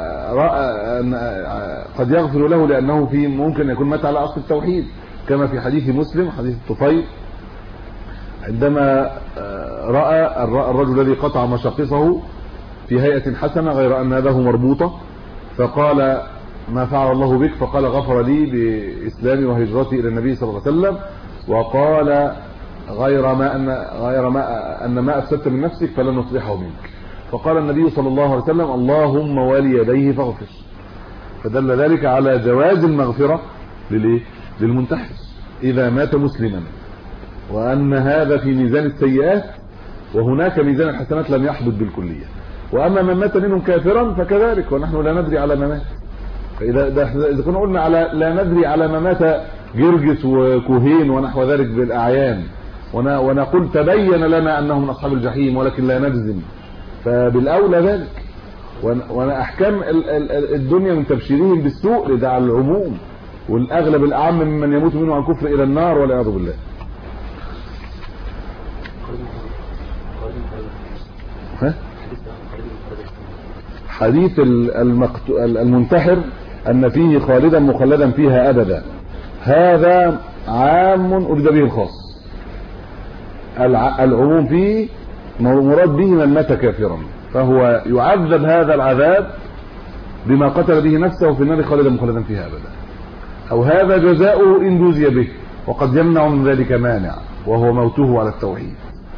Speaker 4: قد يغفر له، لأنه في ممكن يكون مات على أصل التوحيد، كما في حديث مسلم حديث الطفيل عندما رأى الرجل الذي قطع مشاقصه في هيئة حسنة غير أن يده مربوطة، فقال ما فعل الله بك؟ فقال غفر لي بإسلامي وهجرتي إلى النبي صلى الله عليه وسلم، وقال غير أن ما أفسدت من نفسك فلن نصلحه منك. فقال النبي صلى الله عليه وسلم اللهم والي يديه فاغفر. فدل ذلك على جواز المغفرة للمنتحر إذا مات مسلما، وأن هذا في ميزان السيئات، وهناك ميزان الحسنات لم يحدث بالكلية. وأما من مات منهم كافرا فكذلك، ونحن لا ندري على ما مات. إذا كنا قلنا على لا ندري على ما مات جرجس وكوهين ونحو ذلك بالأعيان، ونقول تبين لنا أنهم من أصحاب الجحيم ولكن لا نجزم، فبالأولى ذلك. وأحكام الدنيا من تبشيرهم بالسوء لدى على العموم، والأغلب الأعم ممن يموت منه عن كفر إلى النار والعياذ بالله. حديث المنتحر أن فيه خالدا مخلدا فيها أبدا، هذا عام أريد به الخاص. العموم فيه مراد به من مات كافرا، فهو يعذب هذا العذاب بما قتل به نفسه في النار خالدا مخلدا فيها أبدا، أو هذا جزاؤه إن جزي به، وقد يمنع من ذلك مانع وهو موته على التوحيد.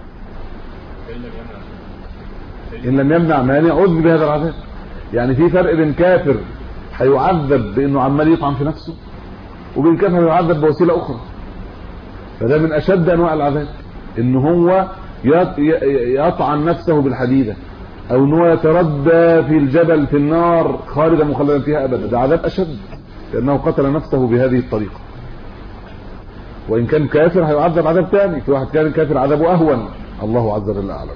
Speaker 4: إن لم يمنع مانع عذب بهذا العذاب. يعني في فرق بين كافر هيعذب بأنه عمال يطعن في نفسه، وبين كافر هيعذب بوسيلة أخرى. فده من أشد أنواع العذاب، إن هو يطعن نفسه بالحديدة، أو إن هو يتردى في الجبل في النار خالدا مخلدا فيها أبدا. ده عذاب أشد، لأنه قتل نفسه بهذه الطريقة. وإن كان كافر هيعذب عذاب ثاني، في واحد كان كافر عذابه أهون، الله عز وجل أعلم.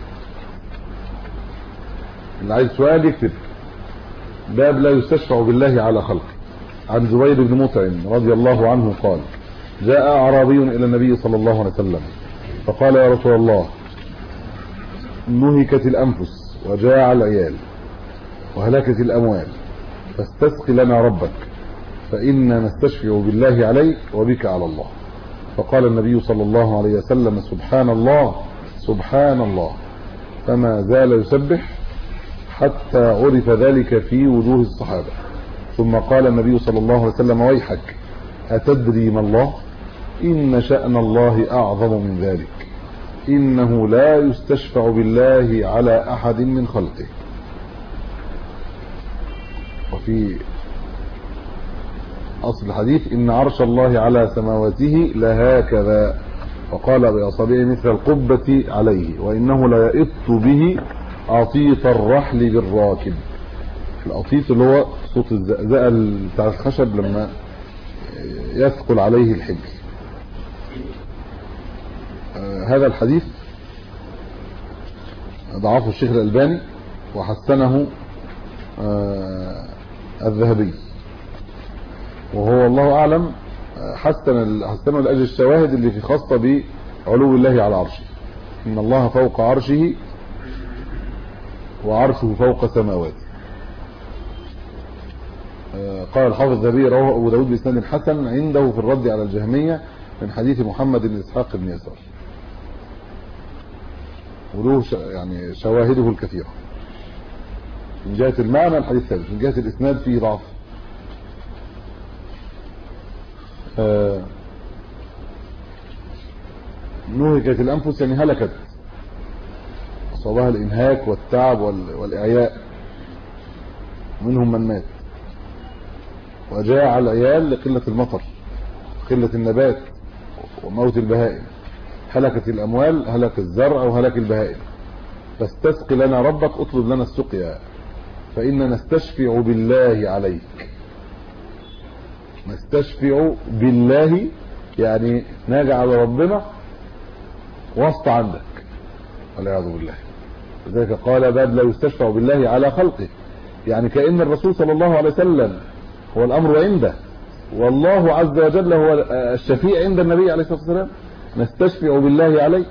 Speaker 4: اللي عايز سؤال يكتب. باب لا يستشفع بالله على خلقه. عن زبير بن مطعم رضي الله عنه قال: جاء أعرابي إلى النبي صلى الله عليه وسلم فقال: يا رسول الله، نهكت الأنفس وجاع العيال وهلكت الأموال، فاستسق لنا ربك فإنا نستشفع بالله عليك وبك على الله. فقال النبي صلى الله عليه وسلم: سبحان الله سبحان الله. فما زال يسبح حتى عرف ذلك في وجوه الصحابة. ثم قال النبي صلى الله عليه وسلم: ويحك، أتدري ما الله؟ إن شأن الله أعظم من ذلك، إنه لا يستشفع بالله على أحد من خلقه. وفي أصل الحديث: إن عرش الله على سماواته لهكذا، وقال بأصابعه مثل القبة عليه، وإنه لا يئط به عطيط الرحل بالراكب. العطيط اللي هو صوت الزقل بتاع الخشب لما يثقل عليه الحجر. هذا الحديث ضعفه الشيخ الألباني وحسنه الذهبي، وهو الله أعلم حسنه لأجل الشواهد اللي في خاصة بعلو الله على عرشه. إن الله فوق عرشه وعرشه فوق سماواته. قال الحافظ الذهبي: رواه أبو داود بإسناد حسن عنده في الرد على الجهمية من حديث محمد بن إسحاق بن يسار، وله يعني شواهده الكثيرة. من جهة المعنى الحديث ثابت، من جهة الإسناد فيه ضعف. نهكت الأنفس يعني هلكت، أصابها الإنهاك والتعب والإعياء، منهم من مات. وجاء العيال لقلة المطر، قلة النبات وموت البهائم. هلكت الأموال، هلك الزرع وهلك البهائم. فاستسق لنا ربك، اطلب لنا السقيا، فإن نستشفع بالله عليك. نستشفع بالله يعني نجعل ربنا واسطة عندك، والعياذ بالله. لذلك قال: باب لا يستشفع بالله على خلقه، يعني كأن الرسول صلى الله عليه وسلم هو الأمر عنده، والله عز وجل هو الشفيع عند النبي عليه الصلاة والسلام. نستشفع بالله عليك،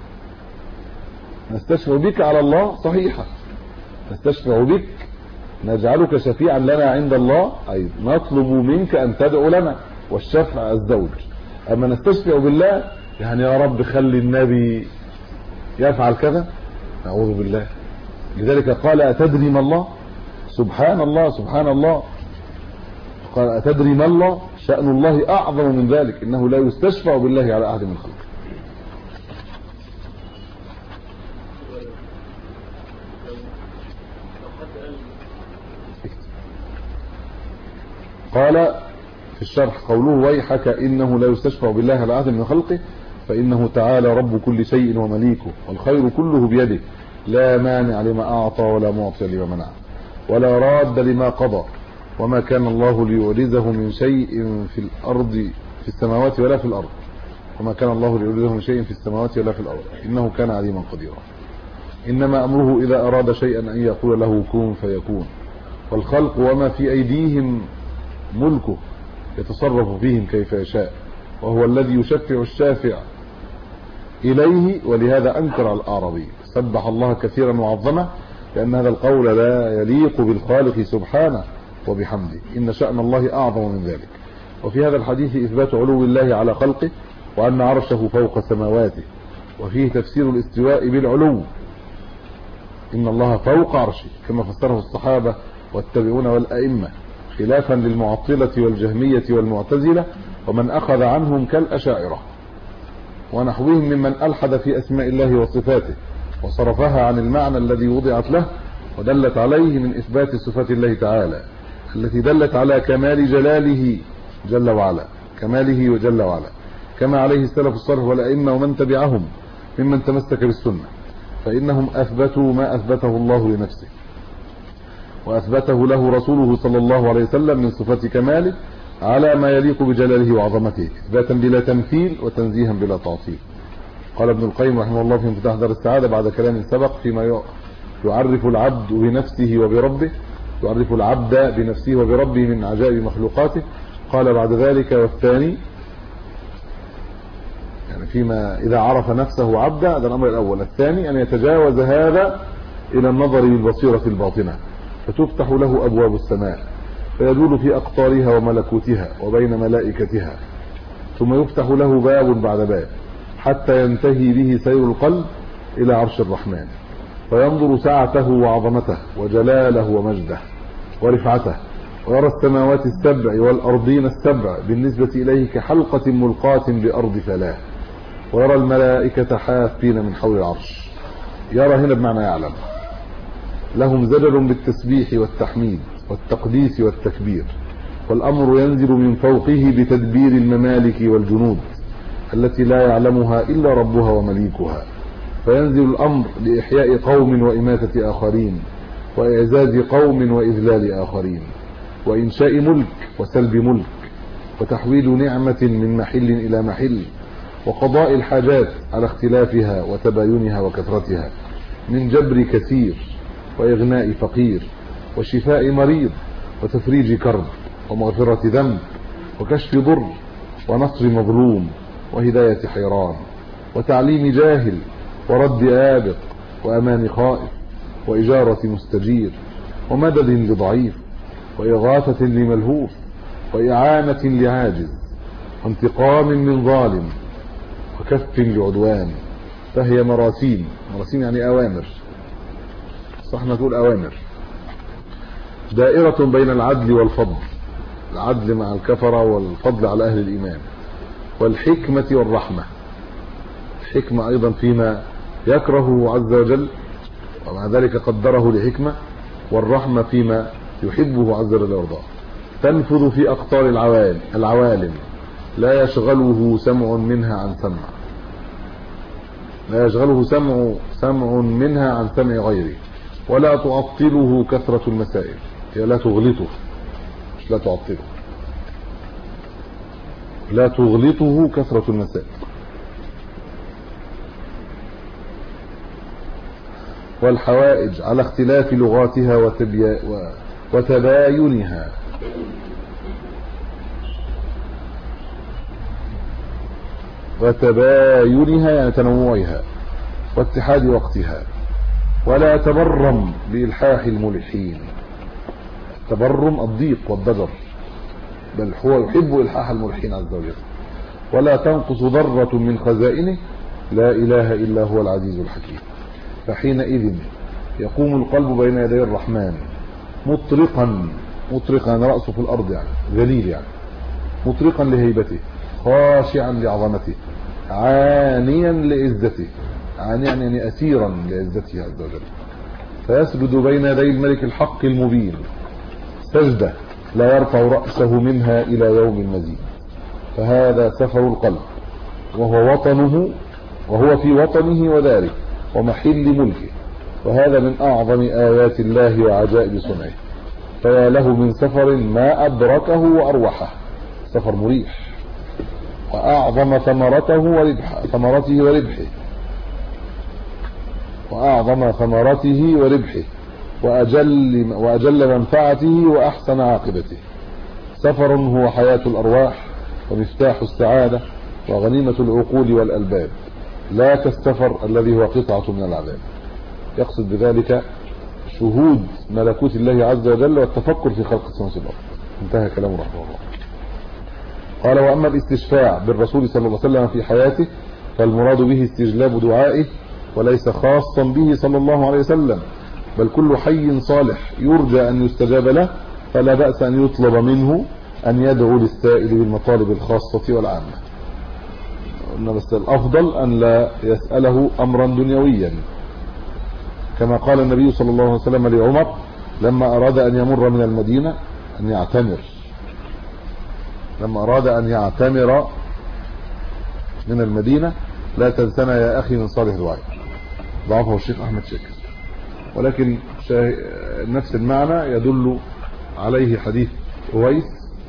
Speaker 4: نستشفع بك على الله صحيحة، نستشفع بك نجعلك شفيعا لنا عند الله، أي نطلب منك أن تدعو لنا، والشفع الزوج. أما نستشفع بالله يعني يا رب خلي النبي يفعل كذا، نعوذ بالله. لذلك قال: أتدري ما الله؟ سبحان الله سبحان الله. قال: أتدري ما الله؟ شأن الله أعظم من ذلك، إنه لا يستشفع بالله على أحد من خلقه. قال في الشرح: قوله ويحك إنه لا يستشفع بالله على أحد من خلقه، فإنه تعالى رب كل شيء ومليكه، والخير كله بيده، لا مانع لما أعطى ولا معطي لما منع، ولا راد لما قضى، وما كان الله ليعجزه من شيء في الأرض في السماوات ولا في الأرض، وما كان الله ليعجزه من شيء في السماوات ولا في الأرض، إنه كان عليما قديرا. إنما أمره إذا أراد شيئا أن يقول له كن فيكون. والخلق وما في أيديهم ملكه، يتصرف فيهم كيف يشاء، وهو الذي يشفع الشافع إليه. ولهذا أنكر الأعرابي، سبح الله كثيرا وعظمه، لأن هذا القول لا يليق بالخالق سبحانه وبحمده، إن شأن الله أعظم من ذلك. وفي هذا الحديث إثبات علو الله على خلقه، وأن عرشه فوق سماواته، وفيه تفسير الاستواء بالعلو، إن الله فوق عرشه كما فسره الصحابة والتابعون والأئمة، خلافا للمعطلة والجهمية والمعتزلة ومن أخذ عنهم كالأشاعرة ونحوهم ممن ألحد في أسماء الله وصفاته وصرفها عن المعنى الذي وضعت له ودلت عليه من إثبات صفات الله تعالى التي دلت على كمال جلاله جل وعلا، كماله وجل وعلا، كما عليه السلف الصالح والأئمة ومن تبعهم ممن تمسك بالسنة، فإنهم أثبتوا ما أثبته الله لنفسه وأثبته له رسوله صلى الله عليه وسلم من صفات كماله على ما يليق بجلاله وعظمته، إثباتا بلا تمثيل وتنزيها بلا تعطيل. قال ابن القيم رحمه الله في مفتاح دار السعادة بعد كلام سبق فيما يعرف العبد بنفسه وبربه، يعرف العبد بنفسه وبربه من عجائب مخلوقاته، قال بعد ذلك والثاني، يعني فيما إذا عرف نفسه عبدا، هذا الأمر الأول. الثاني أن يتجاوز هذا إلى النظر بالبصيرة الباطنة فتفتح له أبواب السماء فيدول في أقطارها وملكوتها وبين ملائكتها، ثم يفتح له باب بعد باب حتى ينتهي به سير القلب إلى عرش الرحمن، فينظر سعته وعظمته وجلاله ومجده ورفعته، ويرى السماوات السبع والأرضين السبع بالنسبة إليه كحلقة ملقاة بأرض فلاة، ويرى الملائكة حافين من حول العرش. يرى هنا بمعنى يعلم، لهم زجر بالتسبيح والتحميد والتقديس والتكبير، والأمر ينزل من فوقه بتدبير الممالك والجنود التي لا يعلمها إلا ربها ومليكها، فينزل الأمر لإحياء قوم وإماتة آخرين، وإعزاز قوم وإذلال آخرين، وإنشاء ملك وسلب ملك، وتحويل نعمة من محل إلى محل، وقضاء الحاجات على اختلافها وتباينها وكثرتها، من جبر كثير وإغناء فقير وشفاء مريض وتفريج كرب ومغفرة ذنب وكشف ضر ونصر مظلوم وهداية حيران وتعليم جاهل ورد آبق وأمان خائف وإجارة مستجير ومدد لضعيف وإغاثة لملهوف وإعانة لعاجز وانتقام من ظالم وكف لعدوان. فهي مراسيم، مراسيم يعني أوامر، صح نقول أوامر، دائرة بين العدل والفضل، العدل مع الكفرة والفضل على أهل الإيمان، والحكمة والرحمة، الحكمة أيضا فيما يكرهه عز وجل ومع ذلك قدره لحكمة، والرحمة فيما يحبه عز وجل ويرضاه. تنفذ في أقطار العوالم لا يشغله سمع منها عن سمع، لا يشغله سمع منها عن سمع غيره، ولا تعطله كثرة المسائل، هي لا تغلطه، مش لا تعطله، لا تغلطه كثرة المسائل. والحوائج على اختلاف لغاتها وتباينها، يعني تنوعها واتحاد وقتها، ولا يتبرم بإلحاح الملحين، التبرم الضيق والضجر، بل هو يحب إلحاح الملحين عز وجل. ولا تنقص ذرة من خزائنه، لا إله إلا هو العزيز الحكيم. فحينئذ يقوم القلب بين يدي الرحمن مطرقا رأسه في الأرض، يعني ذليل، يعني مطرقا لهيبته، خاشعا لعظمته، عانيا لعزته، عانيا يعني أسيرا لعزته عز وجل، فيسجد بين يدي الملك الحق المبين سجدة لا يرفع رأسه منها إلى يوم المزيد. فهذا سفر القلب، وهو في وطنه وداره ومحل ملكه، وهذا من أعظم آيات الله وعجائب صنعه. فيا له من سفر ما أدركه وأروحه، سفر مريح، وأعظم ثمرته وربحه وأجل منفعته وأحسن عاقبته. سفر هو حياة الأرواح ومفتاح السعادة وغنيمة العقول والألباب، لا كالسفر الذي هو قطعة من العذاب. يقصد بذلك شهود ملكوت الله عز وجل والتفكر في خلق السماوات والأرض. انتهى كلامه رحمه الله. قال: وأما الاستشفاع بالرسول صلى الله عليه وسلم في حياته فالمراد به استجلاب دعائه وليس خاصا به صلى الله عليه وسلم، بل كل حي صالح يرجى أن يستجاب له فلا بأس أن يطلب منه أن يدعو للسائل بالمطالب الخاصة والعامة. قلنا بس الأفضل أن لا يسأله أمرا دنيويا، كما قال النبي صلى الله عليه وسلم لعمر لما أراد أن يمر من المدينة أن يعتمر، لما أراد أن يعتمر من المدينة: لا تنسنا يا أخي من صالح دعائك. ضعفه الشيخ أحمد شاكر، ولكن نفس المعنى يدل عليه حديث أويس،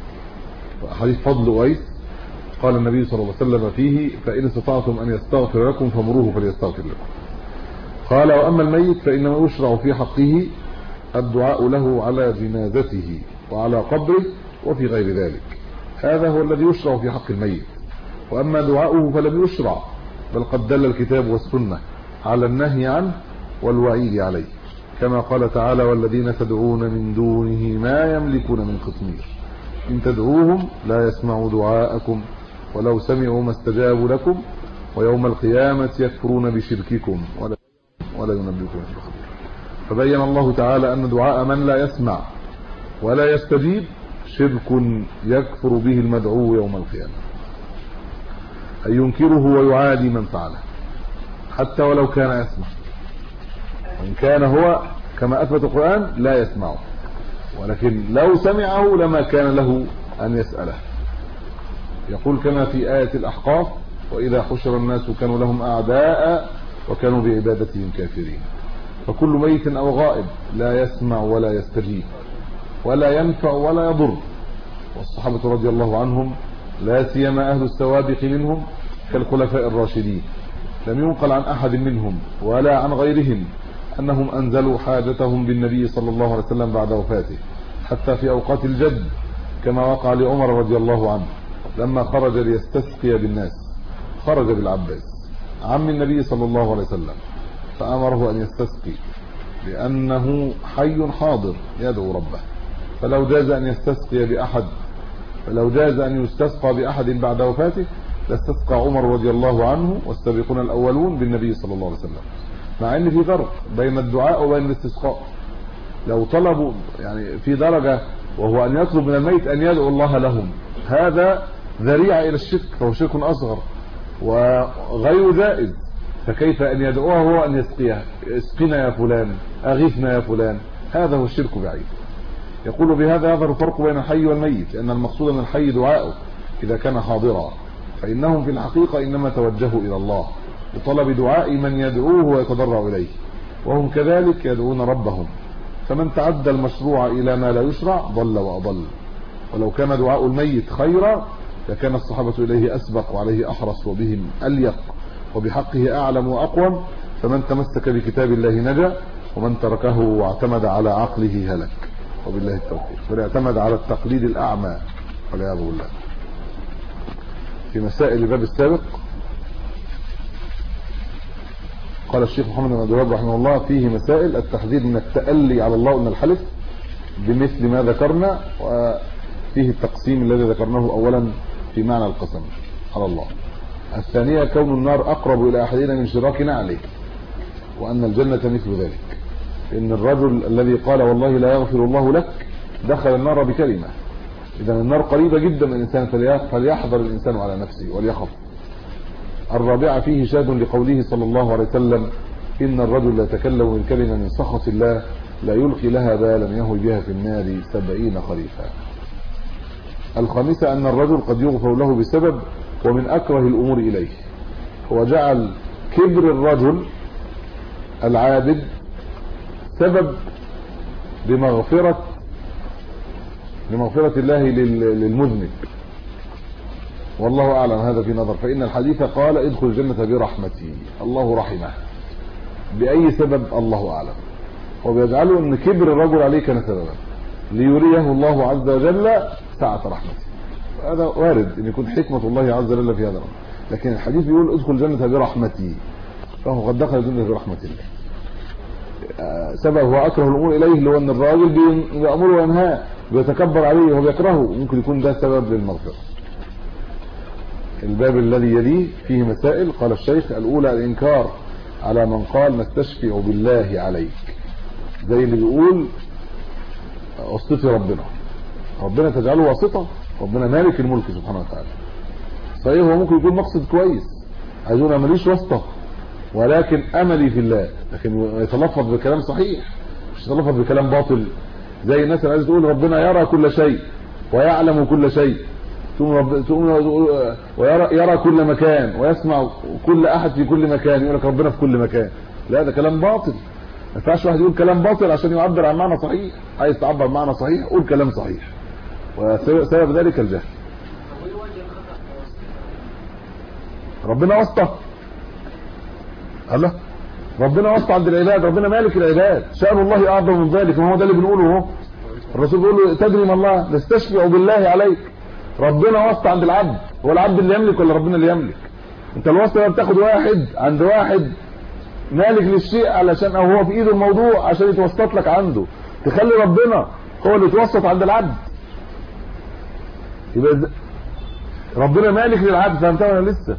Speaker 4: حديث فضل أويس، قال النبي صلى الله عليه وسلم فيه: فإن استطعتم أن يستغفر لكم فمروه فليستغفر لكم. قال: وأما الميت فإنما يشرع في حقه الدعاء له على جنازته وعلى قبره وفي غير ذلك، هذا هو الذي يشرع في حق الميت. وأما دعاؤه فلم يشرع، بل قد دل الكتاب والسنة على النهي عنه والوعيد عليه، كما قال تعالى: والذين تدعون من دونه ما يملكون من قطمير إن تدعوهم لا يسمعوا دعاءكم ولو سمعوا ما استجابوا لكم ويوم القيامة يكفرون بشرككم ولا ينبئكم مثل خبير. فبين الله تعالى أن دعاء من لا يسمع ولا يستجيب شرك يكفر به المدعو يوم القيامة، أي ينكره ويعادي من فعله حتى ولو كان يسمع، وإن كان هو كما أثبت القرآن لا يسمعه، ولكن لو سمعه لما كان له أن يسأله. يقول كما في آية الأحقاف: وإذا حشر الناس كانوا لهم أعداء وكانوا بعبادتهم كافرين. فكل ميت أو غائب لا يسمع ولا يستجيب ولا ينفع ولا يضر. والصحابة رضي الله عنهم لا سيما أهل السوابق منهم كالخلفاء الراشدين لم ينقل عن أحد منهم ولا عن غيرهم أنهم أنزلوا حاجتهم بالنبي صلى الله عليه وسلم بعد وفاته، حتى في أوقات الجد، كما وقع لعمر رضي الله عنه لما خرج ليستسقي بالناس، خرج بالعباس عم النبي صلى الله عليه وسلم فأمره أن يستسقي لأنه حي حاضر يدعو ربه، فلو جاز أن يستسقى بأحد بعد وفاته لاستسقى عمر رضي الله عنه والسابقون الأولون بالنبي صلى الله عليه وسلم، مع ان في فرق بين الدعاء وبين الاستسقاء. لو طلبوا يعني في درجة وهو أن يطلب من الميت أن يدعو الله لهم، هذا ذريعة إلى الشرك، فهو شرك أصغر وغير جائز. فكيف أن يدعوه هو أن يسقيه: اسقنا يا فلان، أغيثنا يا فلان، هذا هو الشرك بعيد. يقول بهذا يظهر الفرق بين الحي والميت، لأن المقصود من الحي دعاؤه إذا كان حاضرا، فإنهم في الحقيقة إنما توجهوا إلى الله بطلب دعاء من يدعوه ويتضرع إليه، وهم كذلك يدعون ربهم. فمن تعدى المشروع إلى ما لا يشرع ضل وأضل. ولو كان دعاء الميت خيرا لكان الصحابة إليه أسبق وعليه أحرص وبهم أليق وبحقه أعلم وأقوم. فمن تمسك بكتاب الله نجا، ومن تركه واعتمد على عقله هلك، وبالله التوفيق. واعتمد على التقليد الأعمى والعياذ بالله. في مسائل الباب السابق قال الشيخ محمد بن عبد الوهاب رحمه الله: فيه مسائل التحذير من التألي على الله، أن الحلف بمثل ما ذكرنا، وفيه التقسيم الذي ذكرناه أولا في معنى القسم على الله. الثانية كون النار أقرب إلى أحدنا من شراكنا عليه، وأن الجنة مثل ذلك، إن الرجل الذي قال والله لا يغفر الله لك دخل النار بكلمة. إذا النار قريبة جدا من الإنسان، فليحذر الإنسان على نفسه وليخف. الرابعة فيه شاهد لقوله صلى الله عليه وسلم: إن الرجل لا يتكلم بالكلمة من سخط الله لا يلقي لها بالا يهوي بها في النار 70 خريفا. الخامسة أن الرجل قد يغفر له بسبب ومن أكره الأمور إليه، هو جعل كبر الرجل العابد سبب لمغفرة الله للمذنب، والله أعلم. هذا في نظر، فإن الحديث قال: ادخل الجنة برحمتي، الله رحمه. بأي سبب الله أعلم. وبيجعلوا أن كبر الرجل عليه كان سببا ليريه الله عز وجل سعة رحمته. هذا وارد أن يكون حكمة الله عز وجل في هذا الأمر، لكن الحديث بيقول: ادخل الجنة برحمتي، فهو قد دخل الجنة برحمة الله. سبب هو أكره الأمور إليه، اللي هو أن الراجل بيأمره وينهاه، بيتكبر عليه وبيكرهه، ممكن يكون ده سبب للمغفرة. الباب الذي يليه فيه مسائل. قال الشيخ: الأولى الإنكار على من قال نستشفع بالله عليك، زي اللي بيقول واسطتي ربنا تجعله واسطة، ربنا مالك الملك سبحانه وتعالى. صحيح هو ممكن يكون مقصد كويس، عايزون ماليش واسطة ولكن أملي في الله، لكن يتلفظ بكلام صحيح مش يتلفظ بكلام باطل. زي الناس اللي عايزة تقول ربنا يرى كل شيء ويعلم كل شيء، ويرى كل مكان ويسمع كل أحد في كل مكان، يقول لك ربنا في كل مكان. لا، ده كلام باطل. ما ينفعش واحد يقول كلام باطل عشان يعبر عن معنى صحيح. عايز تعبر عن معنى صحيح قول كلام صحيح، وسبب ذلك الجهل. ربنا واسطة، الله ربنا واسطة عند العباد، ربنا مالك العباد، شأن الله أعظم من ذلك. ما هو ده اللي بنقوله اهو. الرسول بيقول له: تدري ما الله نستشفع بالله عليك. ربنا واسطة عند العبد. هو العبد اللي يملك ولا ربنا اللي يملك؟ انت الواسطة بتاخد واحد عند واحد مالك للشيء علشان او هو في ايده الموضوع عشان يتوسط لك عنده، تخلي ربنا هو اللي يتوسط عند العبد. يبقى ربنا مالك للعبد. فهمتها ولا لسه؟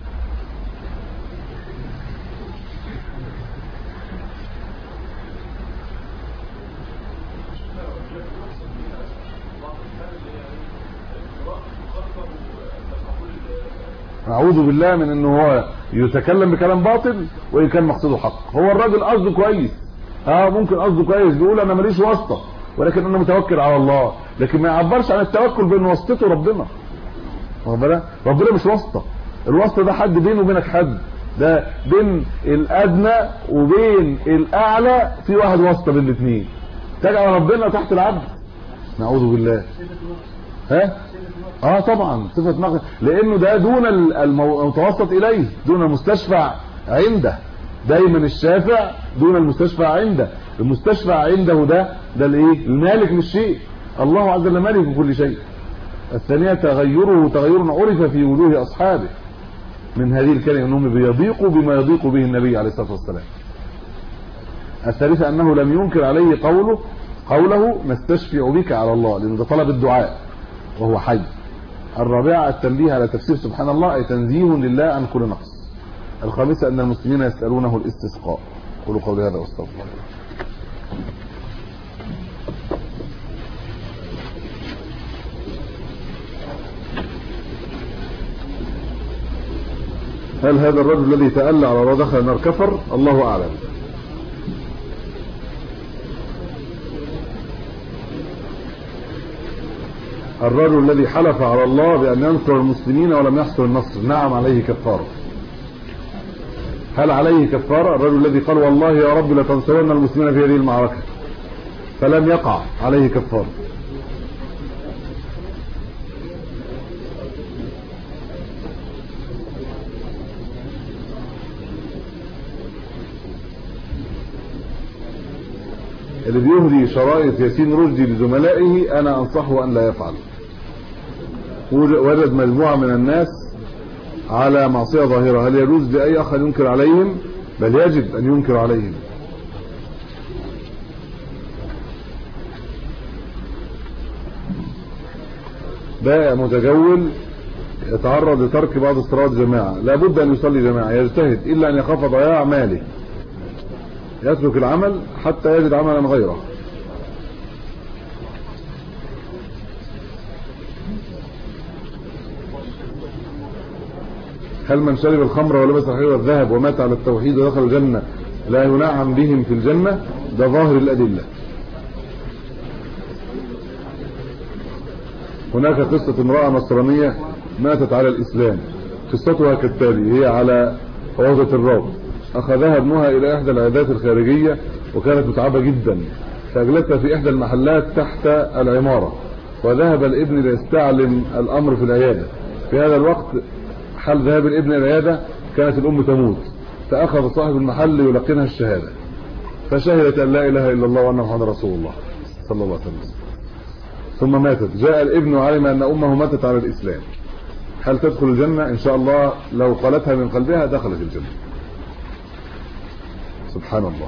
Speaker 4: اعوذ بالله من انه هو يتكلم بكلام باطل وان كان مقصده حق. هو الراجل قصده كويس، ممكن قصده كويس، بيقول انا ماليش واسطه ولكن انا متوكل على الله، لكن ما يعبرش عن التوكل بين واسطته ربنا. ربنا مش واسطه. الواسطه ده حد بينه وبينك، حد ده بين الادنى وبين الاعلى، في واحد واسطه بين الاثنين. تجعل ربنا تحت العبد، نعوذ بالله. طبعا صفه نقص، لانه ده دون المتوسط اليه، دون المستشفع عنده. دايما الشافع دون المستشفع عنده. المستشفع عنده ده الايه؟ المالك للشيء. الله عز وجل مالك كل شيء. الثانيه تغيره تغير عرف في وجوه اصحابه من هذه الكلمه، انهم بيضيقوا بما يضيق به النبي عليه الصلاه والسلام. الثالثه انه لم ينكر عليه قوله نستشفع بك على الله، لان ده طلب الدعاء وهو حي. الرابعه التنبيه على تفسير سبحان الله، اي تنزيه لله عن كل نقص. الخامسه ان المسلمين يسالونه الاستسقاء. قولوا قولي هذا واستغفر الله. هل هذا الرجل الذي تألى على الله دخل النار كفر؟ الله اعلم. الرجل الذي حلف على الله بأن ينصر المسلمين ولم يحصل النصر، نعم عليه كفارة. هل عليه كفارة؟ الرجل الذي قال والله يا رب لتنصرن المسلمين في هذه المعركة فلم يقع، عليه كفارة. اللي بيهدي شرائط ياسين رشدي لزملائه انا انصحه ان لا يفعل. وجد مجموعة من الناس على معصية ظاهرة، هل يجوز لأي أخ أن ينكر عليهم؟ بل يجب أن ينكر عليهم. بائع متجول يتعرض لترك بعض الصلوات جماعة، لابد أن يصلي جماعة، يجتهد إلا أن يخاف ضياع ماله، يترك العمل حتى يجد عملا غيره. هل من شرب الخمر ولبس الحرير والذهب ومات على التوحيد ودخل الجنة لا ينعم بهم في الجنة؟ ده ظاهر الأدلة. هناك قصة امرأة نصرانية ماتت على الإسلام، قصتها كالتالي: هي على عوضة الراب، أخذها ابنها إلى إحدى العيادات الخارجية وكانت متعبة جدا، فأجلسها في إحدى المحلات تحت العمارة، وذهب الابن ليستعلم الأمر في العيادة. في هذا الوقت حال ذهاب الابن إلى العيادة كانت الأم تموت، فأخذ صاحب المحل يلقنها الشهادة، فشهدت أن لا إله إلا الله وأن محمد رسول الله صلى الله عليه وسلم، ثم ماتت. جاء الابن وعلم أن أمه ماتت على الإسلام، هل تدخل الجنة؟ إن شاء الله لو قالتها من قلبها دخلت الجنة. سبحان الله.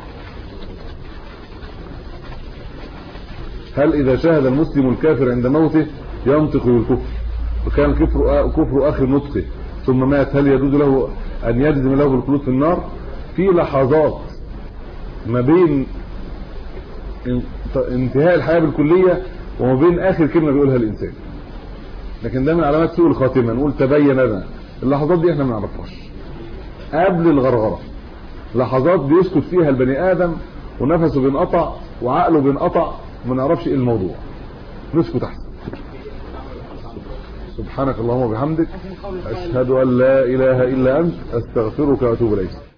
Speaker 4: هل إذا شاهد المسلم الكافر عند موته ينطق بالكفر وكان كفر آخر نطقه ثم مات هل يجوز له ان يجزم له بالخلود في النار؟ في لحظات ما بين انتهاء الحياة بالكلية وما بين اخر كلمة بيقولها الانسان، لكن ده من علامات سوء الخاتمة. نقول تبين لنا. اللحظات دي احنا ما نعرفهاش قبل الغرغرة، لحظات بيسكت فيها البني ادم ونفسه بينقطع وعقله بينقطع، ما نعرفش ايه الموضوع، نسكت احسن. سبحانك اللهم وبحمدك، اشهد ان لا اله الا انت، استغفرك واتوب اليك.